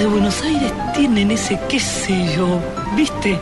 de Buenos Aires tienen ese qué sé yo, ¿viste?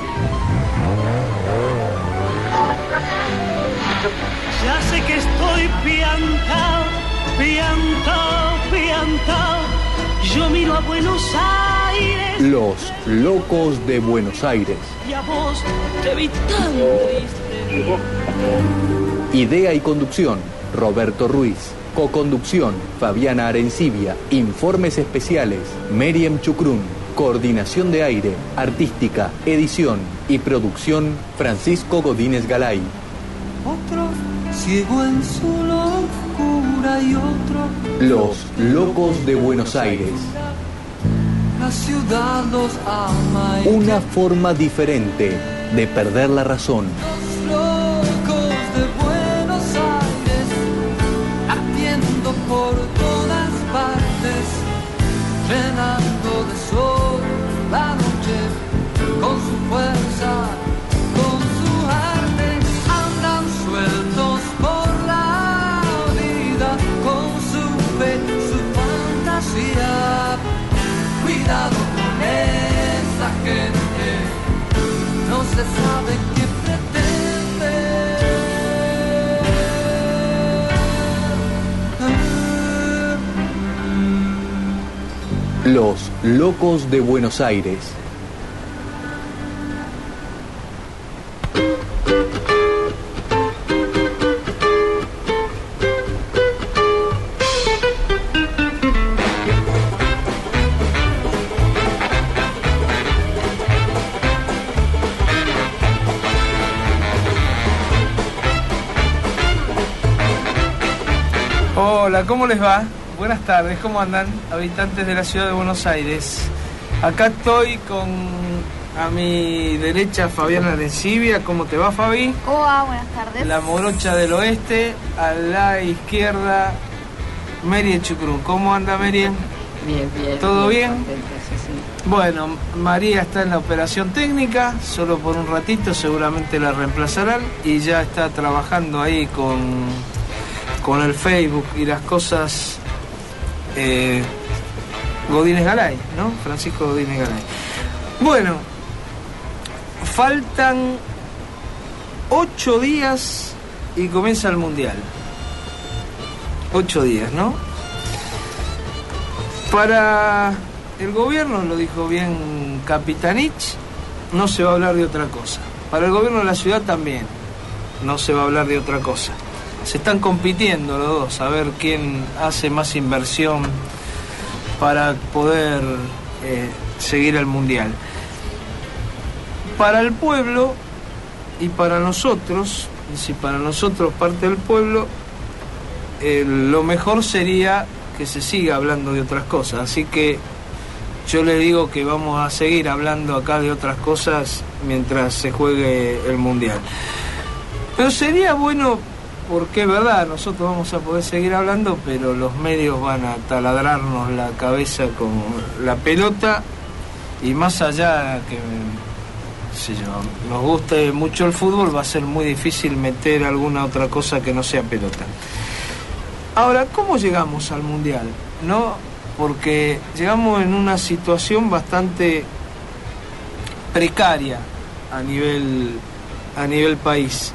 Ya sé que estoy piantao, piantao, piantao. Yo miro a Buenos Aires. Los locos de Buenos Aires. Y a vos te vi tan triste. Idea y conducción, Roberto Ruiz. Coconducción, Fabiana Arencibia. Informes especiales, Meriam Chucrún. Coordinación de aire, artística, edición y producción, Francisco Godínez Galay. Otro ciego en su locura y otro... Los locos de Buenos Aires. La ciudad los ama. Una forma diferente de perder la razón. Los locos de Buenos Aires, latiendo por todas partes, llenando de sol la noche con su fuerza, con su arte, andan sueltos por la vida con su fe, su fantasía. Cuidado con esa gente, no se sabe qué pretende. Los locos de Buenos Aires. Hola, ¿cómo les va? Buenas tardes, ¿cómo andan, habitantes de la ciudad de Buenos Aires? Acá estoy con a mi derecha Fabiana Arencibia. ¿Cómo te va, Fabi? Hola, buenas tardes. La morocha del oeste. A la izquierda, Meriam Chucrún. ¿Cómo anda, Meriam? Bien, bien. ¿Todo bien? Contenta, sí, sí. Bueno, María está en la operación técnica, solo por un ratito, seguramente la reemplazarán, y ya está trabajando ahí con el Facebook y las cosas. Godínez Galay, ¿no? Francisco Godínez Galay. Bueno, faltan 8 días y comienza el Mundial. 8 días, ¿no? Para el gobierno, lo dijo bien Capitanich, no se va a hablar de otra cosa. Para el gobierno de la ciudad también no se va a hablar de otra cosa. Se están compitiendo los dos, a ver quién hace más inversión para poder seguir el Mundial. Para el pueblo y para nosotros, y si para nosotros parte del pueblo, lo mejor sería que se siga hablando de otras cosas. Así que yo les digo que vamos a seguir hablando acá de otras cosas mientras se juegue el Mundial. Pero sería bueno, porque es verdad, nosotros vamos a poder seguir hablando, pero los medios van a taladrarnos la cabeza con la pelota, y más allá que nos guste mucho el fútbol, va a ser muy difícil meter alguna otra cosa que no sea pelota. Ahora, ¿cómo llegamos al Mundial? ¿No? Porque llegamos en una situación bastante precaria a nivel país.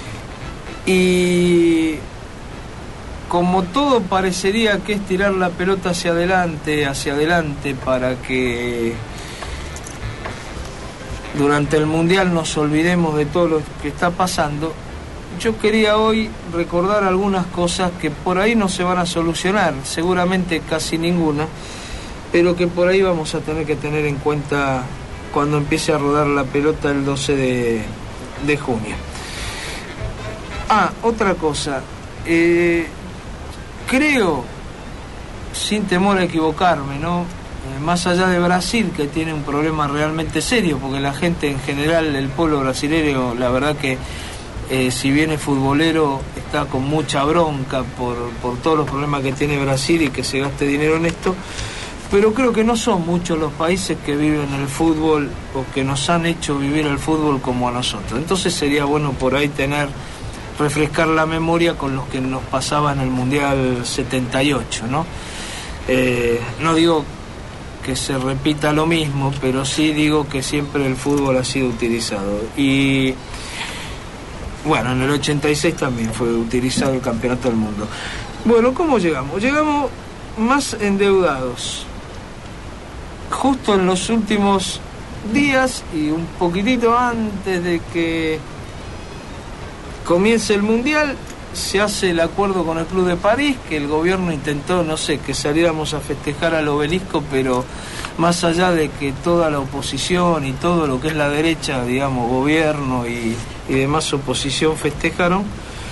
Y como todo parecería que es tirar la pelota hacia adelante para que durante el Mundial nos olvidemos de todo lo que está pasando, yo quería hoy recordar algunas cosas que por ahí no se van a solucionar, seguramente casi ninguna, pero que por ahí vamos a tener que tener en cuenta cuando empiece a rodar la pelota el 12 de junio. Otra cosa, creo, sin temor a equivocarme, ¿no? Más allá de Brasil, que tiene un problema realmente serio, porque la gente en general, el pueblo brasileño, la verdad que si bien es futbolero, está con mucha bronca por todos los problemas que tiene Brasil y que se gaste dinero en esto, pero creo que no son muchos los países que viven el fútbol o que nos han hecho vivir el fútbol como a nosotros. Entonces sería bueno por ahí refrescar la memoria con los que nos pasaba en el Mundial 78, ¿no? No digo que se repita lo mismo, pero sí digo que siempre el fútbol ha sido utilizado. Y bueno, en el 86 también fue utilizado el Campeonato del Mundo. Bueno, ¿cómo llegamos? Llegamos más endeudados. Justo en los últimos días y un poquitito antes de que comience el Mundial, se hace el acuerdo con el Club de París, que el gobierno intentó, no sé, que saliéramos a festejar al Obelisco, pero más allá de que toda la oposición y todo lo que es la derecha, digamos, gobierno y demás oposición festejaron,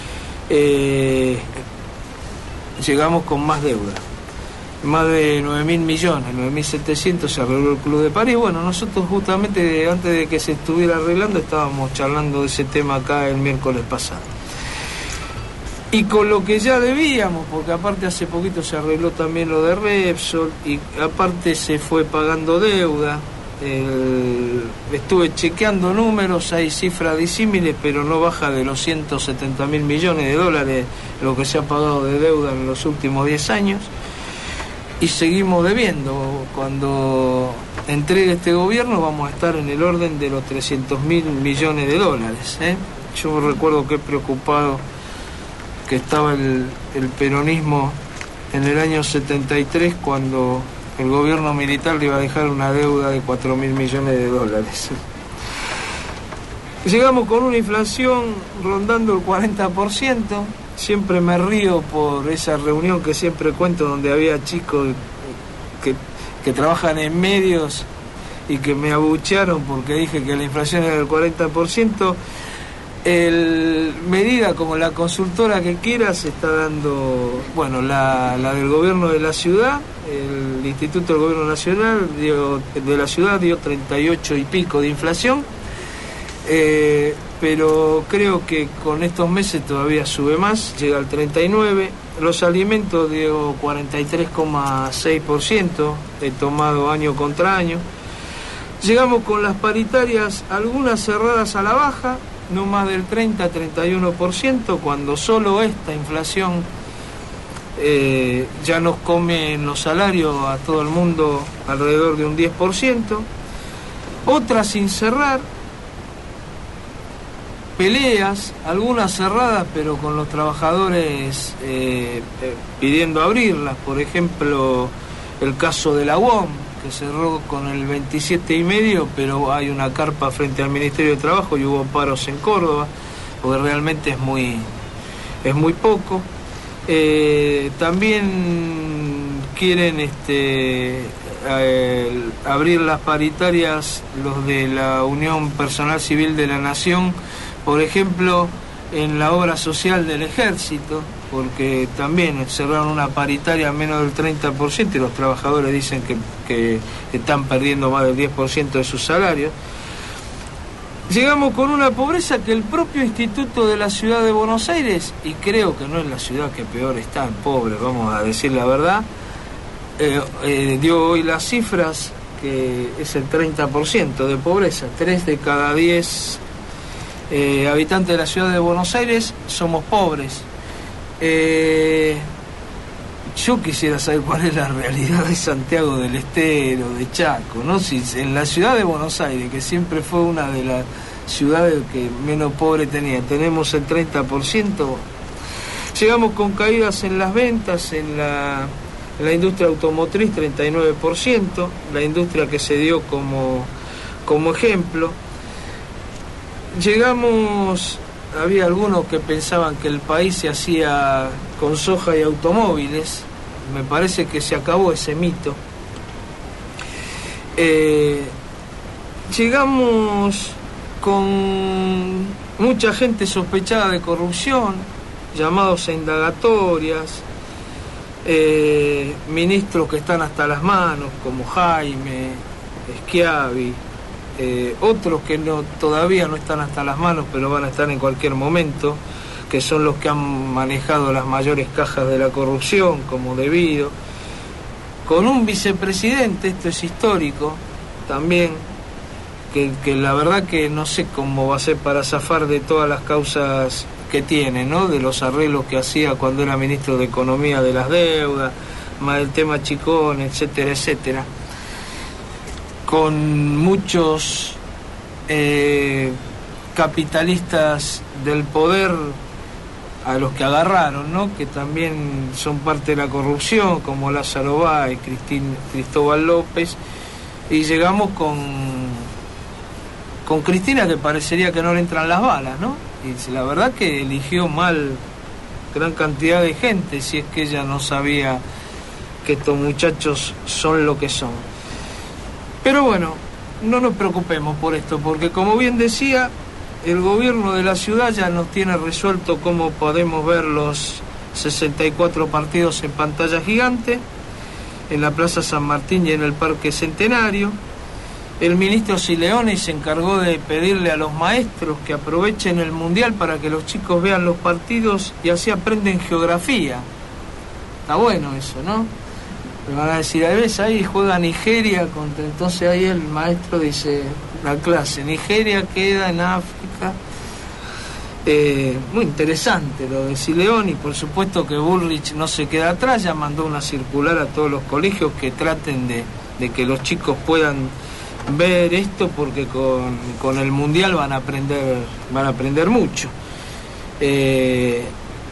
llegamos con más deuda. Más de 9.000 millones, 9.700 se arregló el Club de París. Bueno, nosotros justamente antes de que se estuviera arreglando estábamos charlando de ese tema acá el miércoles pasado. Y con lo que ya debíamos, porque aparte hace poquito se arregló también lo de Repsol, y aparte se fue pagando deuda. Estuve chequeando números, hay cifras disímiles, pero no baja de los 170.000 millones de dólares lo que se ha pagado de deuda en los últimos 10 años. Y seguimos debiendo. Cuando entregue este gobierno vamos a estar en el orden de los 300.000 millones de dólares. Yo recuerdo que preocupado que estaba el peronismo en el año 73 cuando el gobierno militar le iba a dejar una deuda de 4.000 millones de dólares. Llegamos con una inflación rondando el 40%. Siempre me río por esa reunión que siempre cuento donde había chicos que trabajan en medios y que me abuchearon porque dije que la inflación era del 40%. Medida como la consultora que quiera se está dando, bueno, la del gobierno de la ciudad, el Instituto del Gobierno Nacional de la ciudad dio 38 y pico de inflación. Pero creo que con estos meses todavía sube más, llega al 39%. Los alimentos dio 43,6%, he tomado año contra año. Llegamos con las paritarias, algunas cerradas a la baja, no más del 30-31%, cuando solo esta inflación ya nos come en los salarios a todo el mundo alrededor de un 10%. Otras sin cerrar. Peleas, algunas cerradas, pero con los trabajadores pidiendo abrirlas. Por ejemplo, el caso de la UOM, que cerró con el 27,5, pero hay una carpa frente al Ministerio de Trabajo y hubo paros en Córdoba, porque realmente es muy poco. También quieren abrir las paritarias los de la Unión Personal Civil de la Nación, por ejemplo, en la obra social del Ejército, porque también cerraron una paritaria a menos del 30% y los trabajadores dicen que están perdiendo más del 10% de sus salarios. Llegamos con una pobreza que el propio Instituto de la Ciudad de Buenos Aires, y creo que no es la ciudad que peor está en pobres, vamos a decir la verdad, dio hoy las cifras, que es el 30% de pobreza. 3 de cada 10 habitantes de la ciudad de Buenos Aires somos pobres. Yo quisiera saber cuál es la realidad de Santiago del Estero, de Chaco, ¿no? Si en la ciudad de Buenos Aires, que siempre fue una de las ciudades que menos pobre tenía, tenemos el 30%. Llegamos con caídas en las ventas, en la industria automotriz 39%, la industria que se dio como ejemplo. Llegamos, había algunos que pensaban que el país se hacía con soja y automóviles, me parece que se acabó ese mito. Llegamos con mucha gente sospechada de corrupción, llamados a indagatorias, ministros que están hasta las manos, como Jaime, Schiavi, otros que todavía no están hasta las manos, pero van a estar en cualquier momento, que son los que han manejado las mayores cajas de la corrupción, como debido, con un vicepresidente, esto es histórico, también, que la verdad que no sé cómo va a ser para zafar de todas las causas que tiene, ¿no? De los arreglos que hacía cuando era ministro de Economía de las deudas, más el tema Chicón, etcétera, etcétera. con muchos capitalistas del poder a los que agarraron, ¿no? Que también son parte de la corrupción, como Lázaro Báez, Cristóbal López, y llegamos con Cristina, que parecería que no le entran las balas, ¿no? Y la verdad que eligió mal gran cantidad de gente, si es que ella no sabía que estos muchachos son lo que son. Pero bueno, no nos preocupemos por esto, porque como bien decía, el gobierno de la ciudad ya nos tiene resuelto cómo podemos ver los 64 partidos en pantalla gigante, en la Plaza San Martín y en el Parque Centenario. El ministro Sileoni se encargó de pedirle a los maestros que aprovechen el Mundial para que los chicos vean los partidos y así aprenden geografía. Está bueno eso, ¿no? Me van a decir, a veces ahí juega Nigeria contra... Entonces ahí el maestro dice, la clase, Nigeria queda en África. Muy interesante lo de Sileoni. Por supuesto que Bullrich no se queda atrás, ya mandó una circular a todos los colegios que traten de que los chicos puedan ver esto, porque con el Mundial van a aprender mucho. El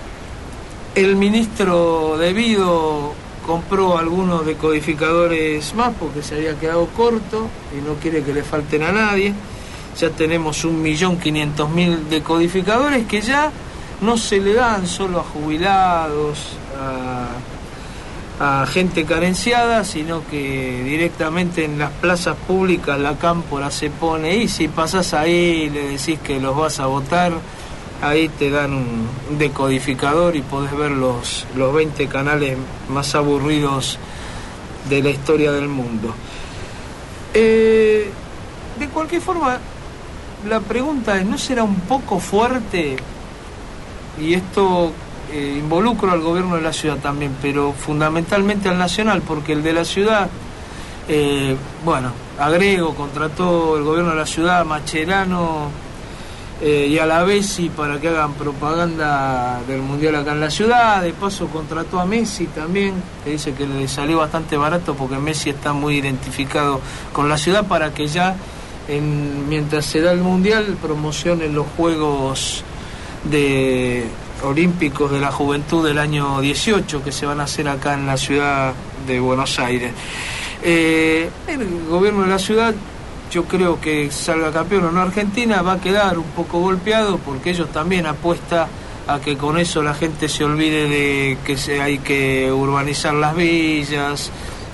ministro Devido compró algunos decodificadores más porque se había quedado corto y no quiere que le falten a nadie. Ya tenemos 1.500.000 decodificadores que ya no se le dan solo a jubilados, a gente carenciada, sino que directamente en las plazas públicas la cámpora se pone, y si pasás ahí y le decís que los vas a votar, ahí te dan un decodificador y podés ver los 20 canales más aburridos de la historia del mundo. De cualquier forma, la pregunta es, ¿no será un poco fuerte? Y esto involucro al gobierno de la ciudad también, pero fundamentalmente al nacional, porque el de la ciudad, agrego, contrató el gobierno de la ciudad a Mascherano y a la Bessi para que hagan propaganda del Mundial acá en la ciudad. De paso contrató a Messi también, que dice que le salió bastante barato porque Messi está muy identificado con la ciudad, para que ya mientras se da el Mundial promocionen los Juegos Olímpicos de la Juventud del año 18 que se van a hacer acá en la ciudad de Buenos Aires. El gobierno de la ciudad, yo creo que salga campeón o no Argentina, va a quedar un poco golpeado, porque ellos también apuestan a que con eso la gente se olvide de que hay que urbanizar las villas,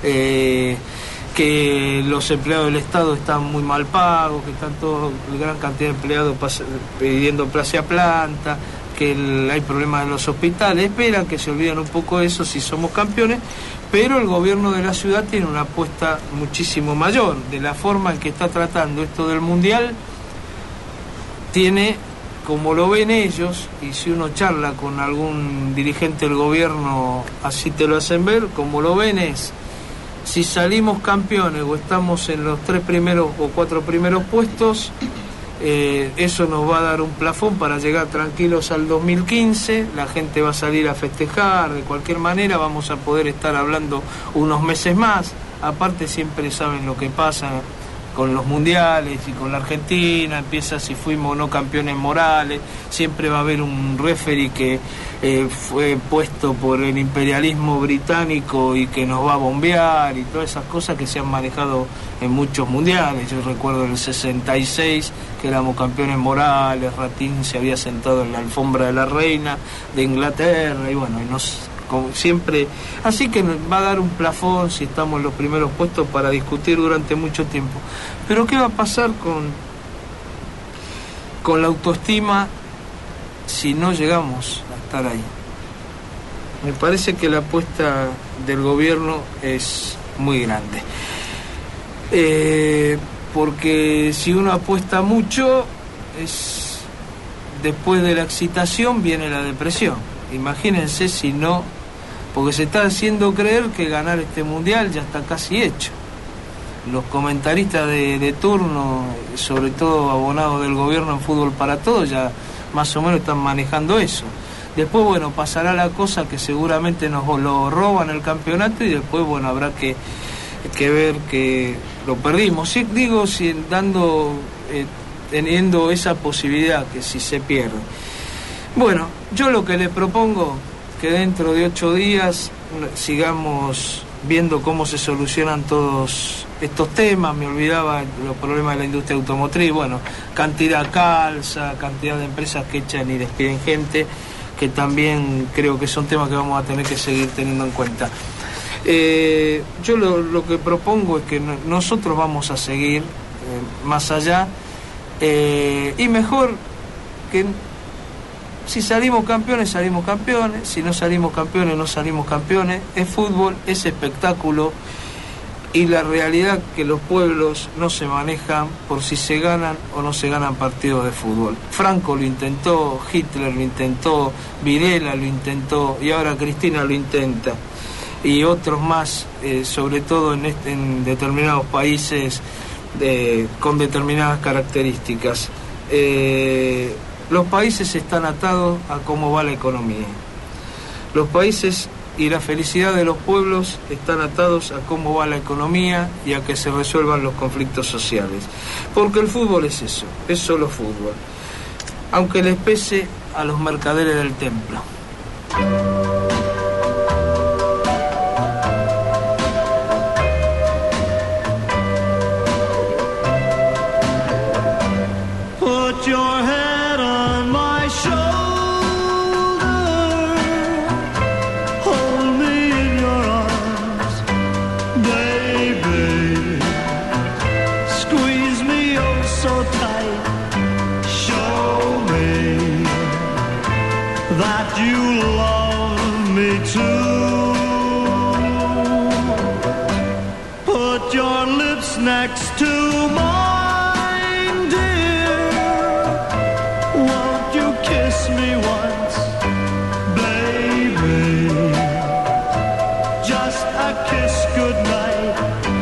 que los empleados del Estado están muy mal pagos, que están gran cantidad de empleados pidiendo plaza a planta, que hay problemas en los hospitales. Esperan que se olviden un poco de eso si somos campeones, pero el gobierno de la ciudad tiene una apuesta muchísimo mayor. De la forma en que está tratando esto del Mundial, tiene, como lo ven ellos, y si uno charla con algún dirigente del gobierno, así te lo hacen ver, como lo ven es, si salimos campeones o estamos en los 3 primeros o 4 primeros puestos, eso nos va a dar un plafón para llegar tranquilos al 2015, la gente va a salir a festejar, de cualquier manera vamos a poder estar hablando unos meses más. Aparte siempre saben lo que pasa con los mundiales y con la Argentina, empieza si fuimos o no campeones morales, siempre va a haber un referee que fue puesto por el imperialismo británico y que nos va a bombear, y todas esas cosas que se han manejado en muchos mundiales. Yo recuerdo en el 66 que éramos campeones morales, Ratín se había sentado en la alfombra de la reina de Inglaterra, y bueno, como siempre, así que nos va a dar un plafón si estamos en los primeros puestos para discutir durante mucho tiempo. Pero ¿qué va a pasar con la autoestima si no llegamos a estar ahí? Me parece que la apuesta del gobierno es muy grande, porque si uno apuesta mucho, después de la excitación viene la depresión. Imagínense si no, porque se está haciendo creer que ganar este mundial ya está casi hecho. Los comentaristas de turno, sobre todo abonados del gobierno en Fútbol para Todos, ya más o menos están manejando eso. Después, bueno, pasará la cosa que seguramente nos lo roban el campeonato, y después, bueno, habrá que que ver que lo perdimos. Sí, digo, teniendo esa posibilidad que si se pierde. Bueno, yo lo que le propongo que dentro de 8 días sigamos viendo cómo se solucionan todos estos temas. Me olvidaba los problemas de la industria automotriz, bueno, cantidad calza, cantidad de empresas que echan y despiden gente, que también creo que son temas que vamos a tener que seguir teniendo en cuenta. Yo lo que propongo es que nosotros vamos a seguir más allá, y mejor que si salimos campeones, si no salimos campeones, no salimos campeones. Es fútbol, es espectáculo, y la realidad que los pueblos no se manejan por si se ganan o no se ganan partidos de fútbol. Franco lo intentó, Hitler lo intentó, Videla lo intentó, y ahora Cristina lo intenta, y otros más, sobre todo en determinados países con determinadas características. Los países están atados a cómo va la economía. Los países y la felicidad de los pueblos están atados a cómo va la economía y a que se resuelvan los conflictos sociales. Porque el fútbol es eso, es solo fútbol. Aunque les pese a los mercaderes del templo. Put your head on my shoulder, hold me in your arms, baby, squeeze me oh so tight, show me that you love me too. Put your lips next to mine. Kiss me once, baby, just a kiss goodnight,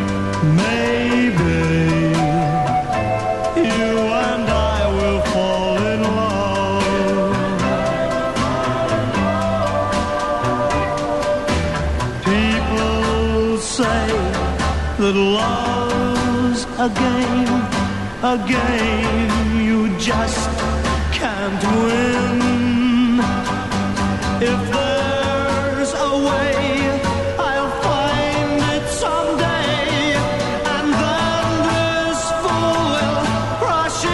maybe you and I will fall in love. People say that love's a game you just can't win. If there's a way, I'll find it someday, and then this fool will rush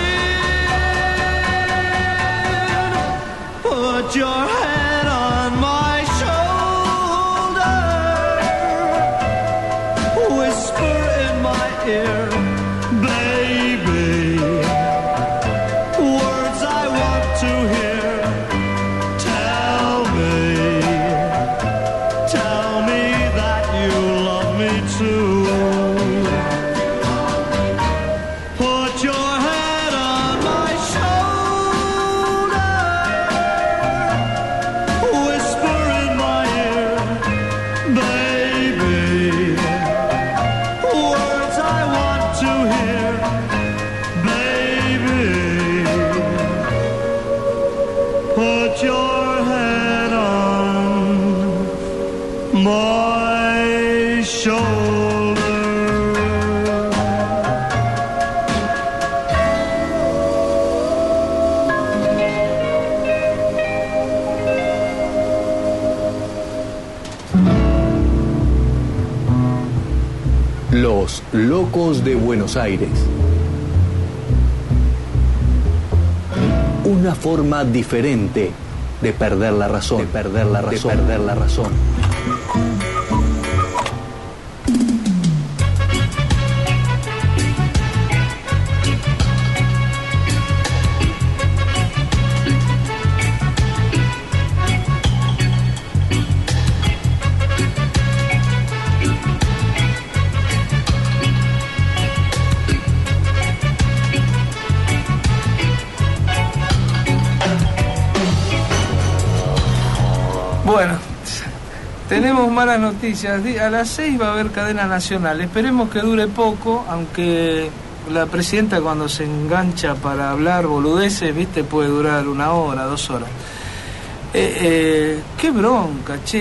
in. Put your head on my shoulder, whisper in my ear, baby, words I want to hear. Tell me that you love me too. Put your head on my shoulder, whisper in my ear, baby, words I want to hear, baby, put your head on my shoulder. Los locos de Buenos Aires. Una forma diferente de perder la razón, de perder la razón, de perder la razón. Bueno, tenemos malas noticias. A las 6 va a haber cadena nacional. Esperemos que dure poco, aunque la presidenta cuando se engancha para hablar boludeces, viste, puede durar 1 hora, 2 horas. Qué bronca, che.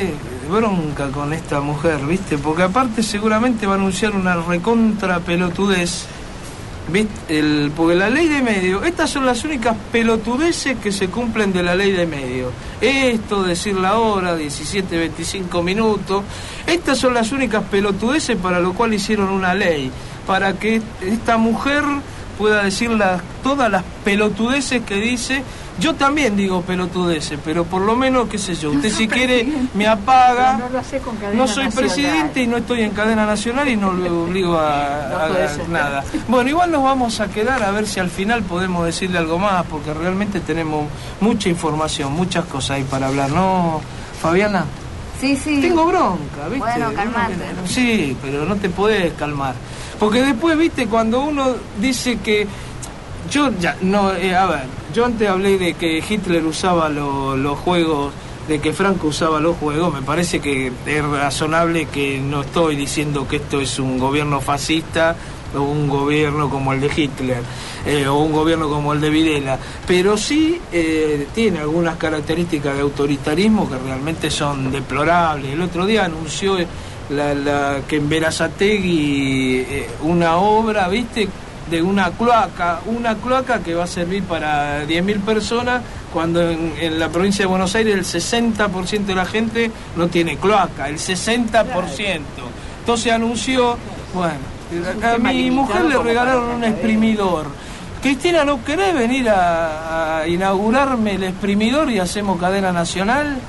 bronca con esta mujer, ¿viste? Porque aparte seguramente va a anunciar una recontra pelotudez, ¿viste? Porque la ley de medio, estas son las únicas pelotudeces que se cumplen de la ley de medio. Esto, decir la hora, 17:25 minutos, estas son las únicas pelotudeces para lo cual hicieron una ley, para que esta mujer pueda decir todas las pelotudeces que dice. Yo también digo pelotudeces, pero por lo menos, qué sé yo, usted si quiere me apaga. No lo hace con cadena No soy nacional. presidente y no estoy en cadena nacional y no le obligo a nada. Bueno, igual nos vamos a quedar a ver si al final podemos decirle algo más, porque realmente tenemos mucha información, muchas cosas ahí para hablar, ¿no, Fabiana? Sí. Tengo bronca, ¿viste? Bueno, calmate. Sí, pero no te podés calmar. Porque después, ¿viste? Cuando uno dice que... Yo ya, no, a ver, yo antes hablé de que Hitler usaba los juegos, de que Franco usaba los juegos, me parece que es razonable que no estoy diciendo que esto es un gobierno fascista o un gobierno como el de Hitler, o un gobierno como el de Videla, pero sí tiene algunas características de autoritarismo que realmente son deplorables. El otro día anunció que en Berazategui una obra, ¿viste?, de una cloaca que va a servir para 10.000 personas, cuando en la provincia de Buenos Aires el 60% de la gente no tiene cloaca, el 60%. Entonces anunció, bueno, a mi mujer le regalaron un exprimidor. Cristina, ¿no querés venir a inaugurarme el exprimidor y hacemos cadena nacional?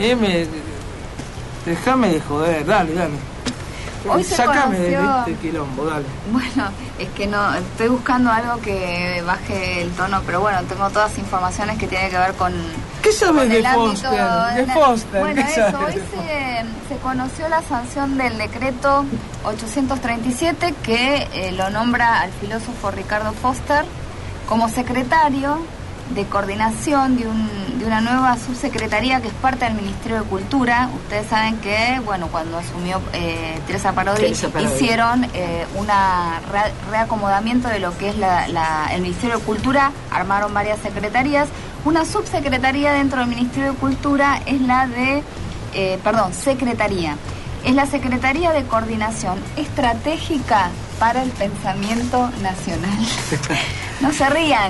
Déjame de joder, dale. Hoy se Sácame de conoció... este quilombo, dale. Bueno, es que no, estoy buscando algo que baje el tono, pero bueno, tengo todas informaciones que tienen que ver con... ¿Qué sabes de el ámbito Foster? De Foster, bueno, ¿qué eso, sabes? hoy se conoció la sanción del decreto 837 que lo nombra al filósofo Ricardo Foster como secretario de coordinación de una nueva subsecretaría que es parte del Ministerio de Cultura. Ustedes saben que, bueno, cuando asumió Teresa Parodi, hicieron un reacomodamiento de lo que es el Ministerio de Cultura, armaron varias secretarías. Una subsecretaría dentro del Ministerio de Cultura es la de, secretaría. Es la Secretaría de Coordinación Estratégica para el Pensamiento Nacional. No se rían.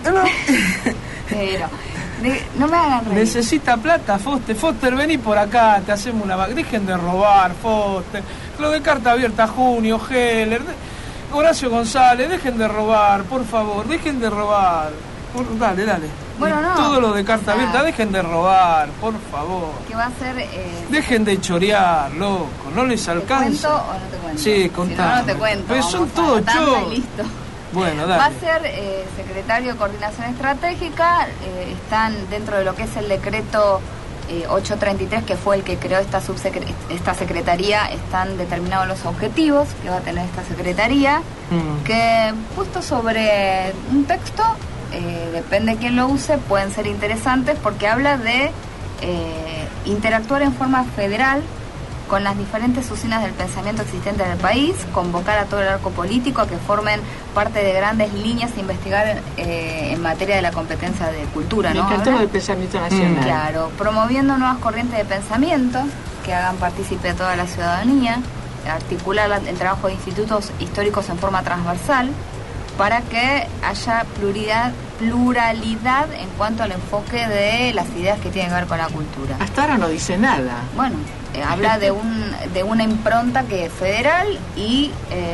Pero no me hagan reír. Necesita plata, Foster, vení por acá, te hacemos una... Dejen de robar, Foster. Lo de Carta Abierta, Junio, Heller, Horacio González, dejen de robar, por favor, dejen de robar. Dale. Bueno, no. Todo lo de Carta Abierta, dejen de robar, por favor. Que va a ser... Dejen de chorear, loco, no les alcanza. ¿Te cuento o no te cuento? Sí, contame. Si no, no te cuento. Pero son todos choros. Listo. Bueno, dale. Va a ser secretario de Coordinación Estratégica. Están dentro de lo que es el decreto 833, que fue el que creó esta secretaría, están determinados los objetivos que va a tener esta secretaría, que puesto sobre un texto, depende de quién lo use, pueden ser interesantes porque habla de interactuar en forma federal con las diferentes usinas del pensamiento existentes en el país, convocar a todo el arco político a que formen parte de grandes líneas e investigar en materia de la competencia de cultura, ¿no? Me encantó el pensamiento nacional. Claro, promoviendo nuevas corrientes de pensamiento que hagan partícipe a toda la ciudadanía, articular el trabajo de institutos históricos en forma transversal para que haya pluralidad en cuanto al enfoque de las ideas que tienen que ver con la cultura. Hasta ahora no dice nada. Bueno, habla de una impronta que es federal y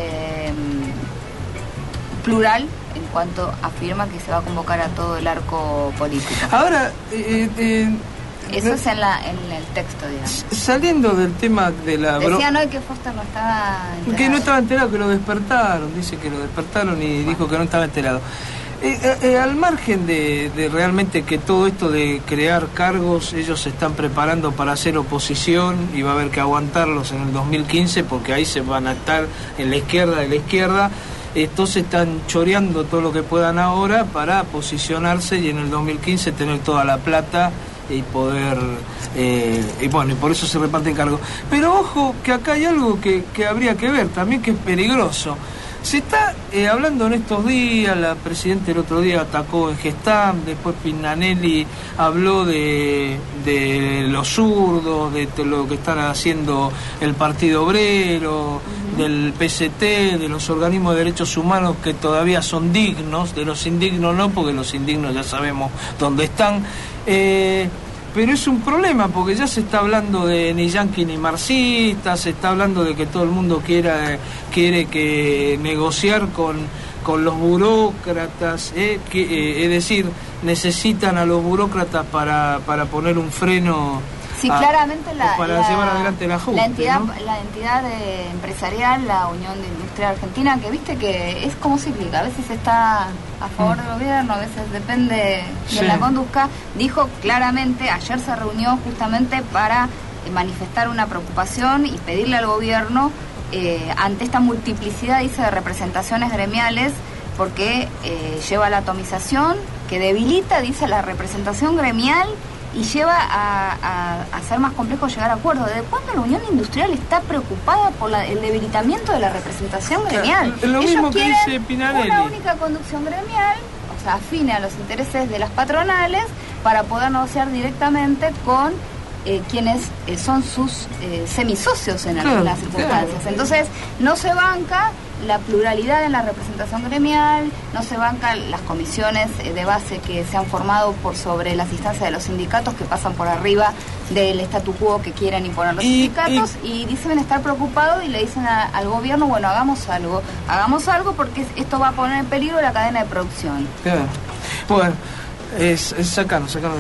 plural en cuanto afirma que se va a convocar a todo el arco político. Ahora, eso es en el texto, digamos. Saliendo del tema de la... Decían hoy que Foster no estaba enterado. Que no estaba enterado, que lo despertaron, dice que lo despertaron y dijo que no estaba enterado. Al margen de realmente que todo esto de crear cargos, ellos se están preparando para hacer oposición y va a haber que aguantarlos en el 2015 porque ahí se van a estar en la izquierda de la izquierda. Entonces están choreando todo lo que puedan ahora para posicionarse y en el 2015 tener toda la plata y poder... y por eso se reparten cargos. Pero ojo, que acá hay algo que habría que ver también, que es peligroso. Se está hablando en estos días, la Presidenta el otro día atacó en Gestam, después Pinanelli habló de los zurdos, de lo que están haciendo el Partido Obrero, del PCT, de los organismos de derechos humanos que todavía son dignos, de los indignos no, porque los indignos ya sabemos dónde están. Pero es un problema porque ya se está hablando de ni yanqui ni marxista, se está hablando de que todo el mundo quiere que negociar con los burócratas, es decir, necesitan a los burócratas para poner un freno. Sí, claramente para llevar adelante el ajuste, la entidad, ¿no? La entidad empresarial, la Unión de Industria Argentina, que viste que es como cíclica, a veces está a favor del gobierno, a veces depende de la conduzca, dijo claramente, ayer se reunió justamente para manifestar una preocupación y pedirle al gobierno ante esta multiplicidad, dice, de representaciones gremiales, porque lleva a la atomización, que debilita, dice, la representación gremial y lleva a ser más complejo llegar a acuerdos. ¿Desde cuándo la Unión Industrial está preocupada por el debilitamiento de la representación gremial? Lo mismo que dice Pinanelli. Una única conducción gremial, o sea, afine a los intereses de las patronales, para poder negociar directamente con quienes son sus semisocios en algunas circunstancias. Entonces, no se banca la pluralidad en la representación gremial, no se bancan las comisiones de base que se han formado por sobre las instancias de los sindicatos, que pasan por arriba del statu quo que quieren imponer los sindicatos, y dicen estar preocupados y le dicen al gobierno, bueno, hagamos algo porque esto va a poner en peligro la cadena de producción. Claro. Bueno, es sacarnos de la...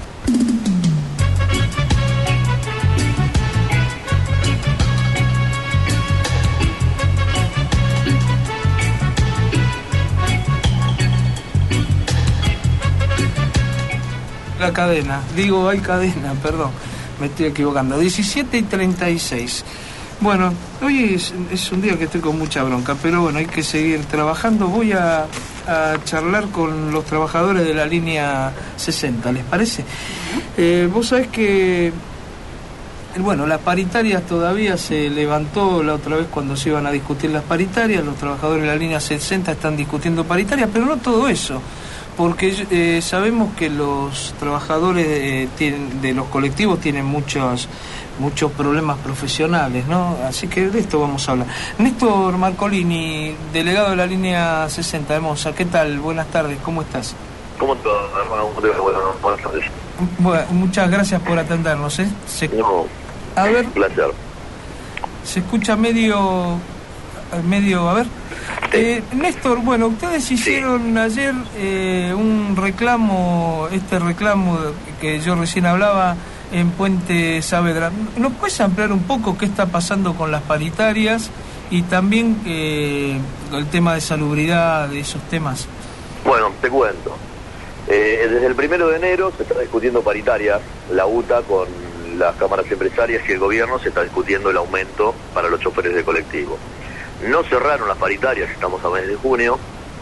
La cadena, hay cadena, perdón, me estoy equivocando. 17:36. Bueno, hoy es un día que estoy con mucha bronca, pero bueno, hay que seguir trabajando. Voy a charlar con los trabajadores de la línea 60, ¿les parece? Vos sabés que, bueno, las paritarias todavía se levantó la otra vez cuando se iban a discutir las paritarias. Los trabajadores de la línea 60 están discutiendo paritarias, pero no todo eso. Porque sabemos que los trabajadores de los colectivos tienen muchos problemas profesionales, ¿no? Así que de esto vamos a hablar. Néstor Marcolini, delegado de la línea 60 de Monza, ¿qué tal? Buenas tardes, ¿cómo estás? ¿Cómo te va, hermano? Buenas tardes. Bueno, muchas gracias por atendernos, ¿eh? A ver, un placer. Se escucha medio, a ver. Néstor, bueno, ustedes hicieron ayer un reclamo, que yo recién hablaba en Puente Saavedra. ¿Nos puedes ampliar un poco qué está pasando con las paritarias y también el tema de salubridad, de esos temas? Bueno, te cuento. Desde el 1 de enero se está discutiendo paritarias, la UTA con las cámaras empresarias y el gobierno se está discutiendo el aumento para los choferes de colectivo. No cerraron las paritarias, estamos a mes de junio,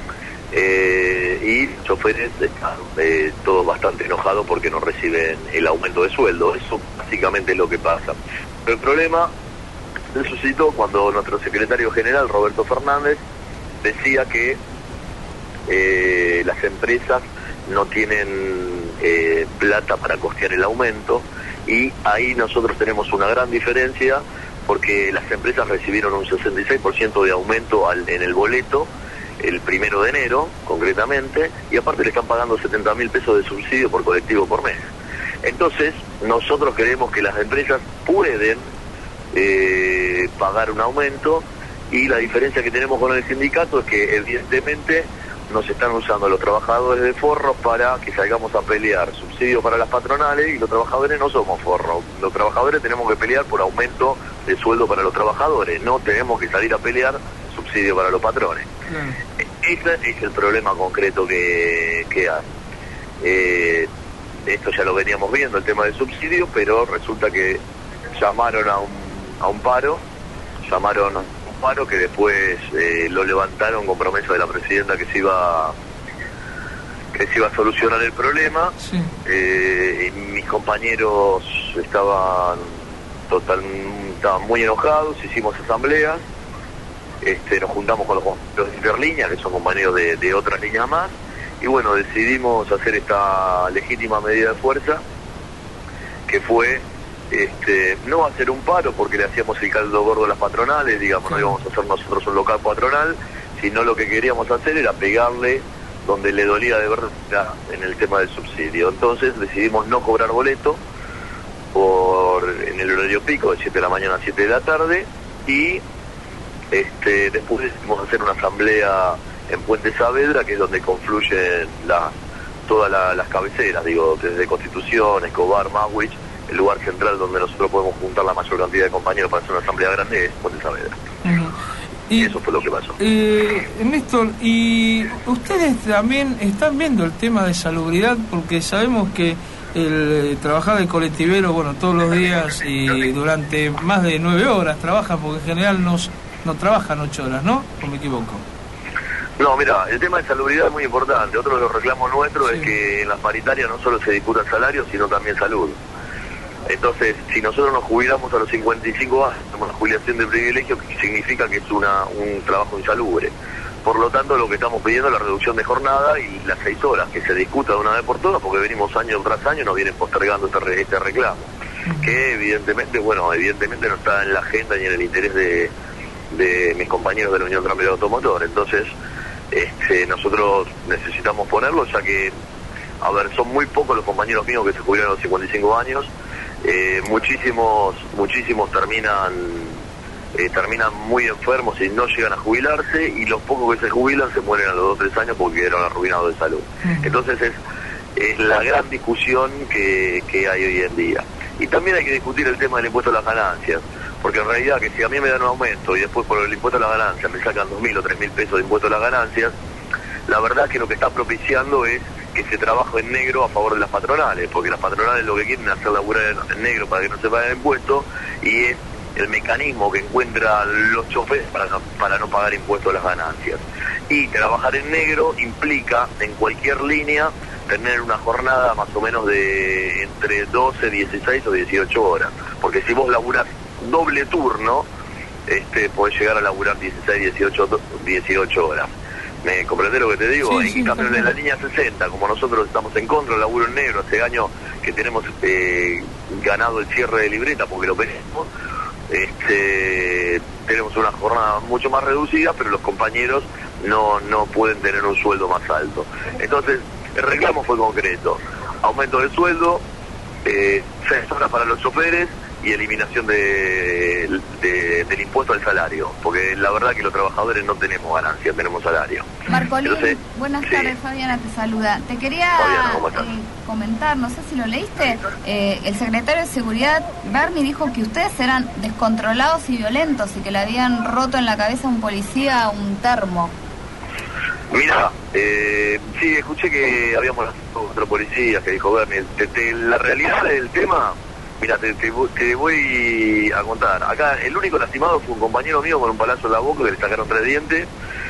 y los choferes están todos bastante enojados porque no reciben el aumento de sueldo. Eso básicamente es lo que pasa. Pero el problema se suscitó cuando nuestro secretario general, Roberto Fernández, decía que las empresas no tienen plata para costear el aumento, y ahí nosotros tenemos una gran diferencia, porque las empresas recibieron un 66% de aumento en el boleto el 1 de enero, concretamente, y aparte le están pagando 70.000 pesos de subsidio por colectivo por mes. Entonces, nosotros creemos que las empresas pueden pagar un aumento, y la diferencia que tenemos con el sindicato es que evidentemente nos están usando a los trabajadores de forros para que salgamos a pelear subsidios para las patronales, y los trabajadores no somos forros. Los trabajadores tenemos que pelear por aumento de sueldo para los trabajadores, no tenemos que salir a pelear subsidio para los patrones. Ese es el problema concreto que hay. Esto ya lo veníamos viendo, el tema del subsidio, pero resulta que llamaron a un paro que después lo levantaron con promesa de la presidenta que se iba a solucionar el problema. Sí. Y mis compañeros estaban muy enojados, hicimos asambleas nos juntamos con los compañeros de Interlínea, que son compañeros de otras líneas más, y bueno, decidimos hacer esta legítima medida de fuerza, que fue no hacer un paro porque le hacíamos el caldo gordo a las patronales, digamos, no íbamos a hacer nosotros un local patronal, sino lo que queríamos hacer era pegarle donde le dolía de verdad en el tema del subsidio. Entonces decidimos no cobrar boleto en el horario pico de 7 de la mañana a 7 de la tarde, y después decidimos hacer una asamblea en Puente Saavedra, que es donde confluyen todas las cabeceras, digo, desde Constitución, Escobar, Magwitch. El lugar central donde nosotros podemos juntar la mayor cantidad de compañeros para hacer una asamblea grande es Puente Saavedra. Y eso fue lo que pasó. Néstor, ¿y ustedes también están viendo el tema de salubridad? Porque sabemos que el trabajar del colectivero, bueno, todos los días y durante más de 9 horas trabaja, porque en general no trabajan 8 horas, ¿no? ¿O me equivoco? No, mira, el tema de salubridad es muy importante. Otro de los reclamos nuestros es que en las paritarias no solo se discuta el salario, sino también salud. Entonces, si nosotros nos jubilamos a los 55 años, tenemos una jubilación de privilegio, que significa que es un trabajo insalubre. Por lo tanto, lo que estamos pidiendo es la reducción de jornada y las 6 horas, que se discuta de una vez por todas, porque venimos año tras año y nos vienen postergando este reclamo, que evidentemente no está en la agenda ni en el interés de mis compañeros de la Unión Tramera Automotor. Entonces, nosotros necesitamos ponerlo, ya que, a ver, son muy pocos los compañeros míos que se jubilan a los 55 años. Muchísimos terminan muy enfermos y no llegan a jubilarse, y los pocos que se jubilan se mueren a los 2 o 3 años porque quedaron arruinados de salud. Entonces es la gran discusión que hay hoy en día. Y también hay que discutir el tema del impuesto a las ganancias, porque en realidad que si a mí me dan un aumento y después por el impuesto a las ganancias me sacan 2.000 o 3.000 pesos de impuesto a las ganancias, la verdad que lo que está propiciando es que se trabaje en negro a favor de las patronales, porque las patronales lo que quieren es hacer laburar en negro para que no se paguen impuestos, y es el mecanismo que encuentran los choferes para no pagar impuestos a las ganancias. Y trabajar en negro implica, en cualquier línea, tener una jornada más o menos de entre 12, 16 o 18 horas, porque si vos laburás doble turno, podés llegar a laburar 16, 18 horas. ¿Me comprendés lo que te digo? Sí, en cambio, en la línea 60, como nosotros estamos en contra del laburo en negro, hace años que tenemos ganado el cierre de libreta porque lo pedimos, tenemos una jornada mucho más reducida, pero los compañeros no pueden tener un sueldo más alto. Entonces, el reclamo fue concreto: aumento del sueldo, 6 horas para los choferes y eliminación del impuesto al salario, porque la verdad que los trabajadores no tenemos ganancia, tenemos salario. Marcolín, entonces, buenas tardes, Fabiana te saluda. Te quería comentar, no sé si lo leíste, el secretario de Seguridad, Berni, dijo que ustedes eran descontrolados y violentos y que le habían roto en la cabeza a un policía un termo. Mira, sí, escuché que habíamos otro policía que dijo Berni. La realidad del tema, mira, te voy a contar. Acá el único lastimado fue un compañero mío con un palazo en la boca que le sacaron 3 dientes,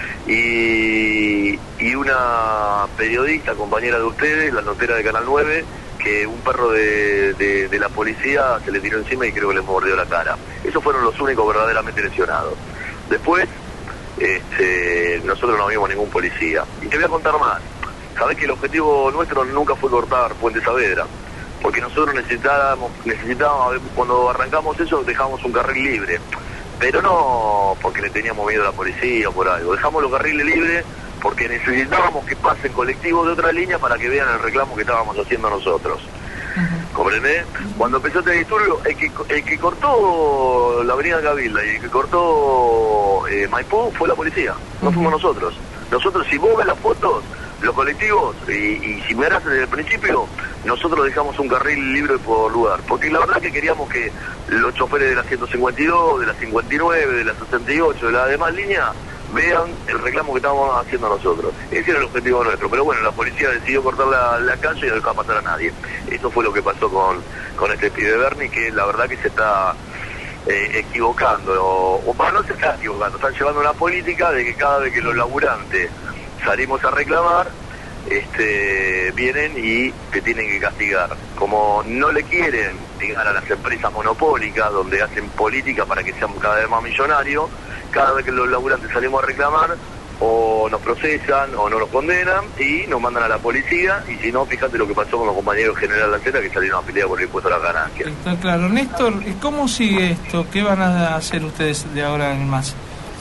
y una periodista, compañera de ustedes, la notera de Canal 9, que un perro de la policía se le tiró encima y creo que le mordió la cara. Esos fueron los únicos verdaderamente lesionados. Después, nosotros no vimos ningún policía. Y te voy a contar más. Sabés que el objetivo nuestro nunca fue cortar Puente Saavedra, porque nosotros necesitábamos, cuando arrancamos eso, dejamos un carril libre, pero no porque le teníamos miedo a la policía o por algo. Dejamos los carriles libres porque necesitábamos que pasen colectivos de otra línea para que vean el reclamo que estábamos haciendo nosotros. ¿Comprendés? Cuando empezó este disturbio, el que cortó la avenida Gavilda y el que cortó Maipú fue la policía, no fuimos nosotros. Nosotros, si vos ves las fotos, los colectivos, y si me desde el principio, nosotros dejamos un carril libre por lugar, porque la verdad que queríamos que los choferes de la 152, de la 59, de la 68, de la demás línea, vean el reclamo que estábamos haciendo nosotros. Ese era el objetivo nuestro, pero bueno, la policía decidió cortar la calle y no dejaba pasar a nadie. Eso fue lo que pasó con este pibe Berni, que la verdad que se está equivocando, o para no se está equivocando, están llevando una política de que cada vez que los laburantes salimos a reclamar, vienen y te tienen que castigar. Como no le quieren llegar a las empresas monopólicas donde hacen política para que sean cada vez más millonarios, cada vez que los laburantes salimos a reclamar, o nos procesan o no nos condenan y nos mandan a la policía, y si no, fíjate lo que pasó con los compañeros General Laceta que salieron a pelear por el impuesto a la ganancia. Está claro. Néstor, ¿cómo sigue esto? ¿Qué van a hacer ustedes de ahora en más?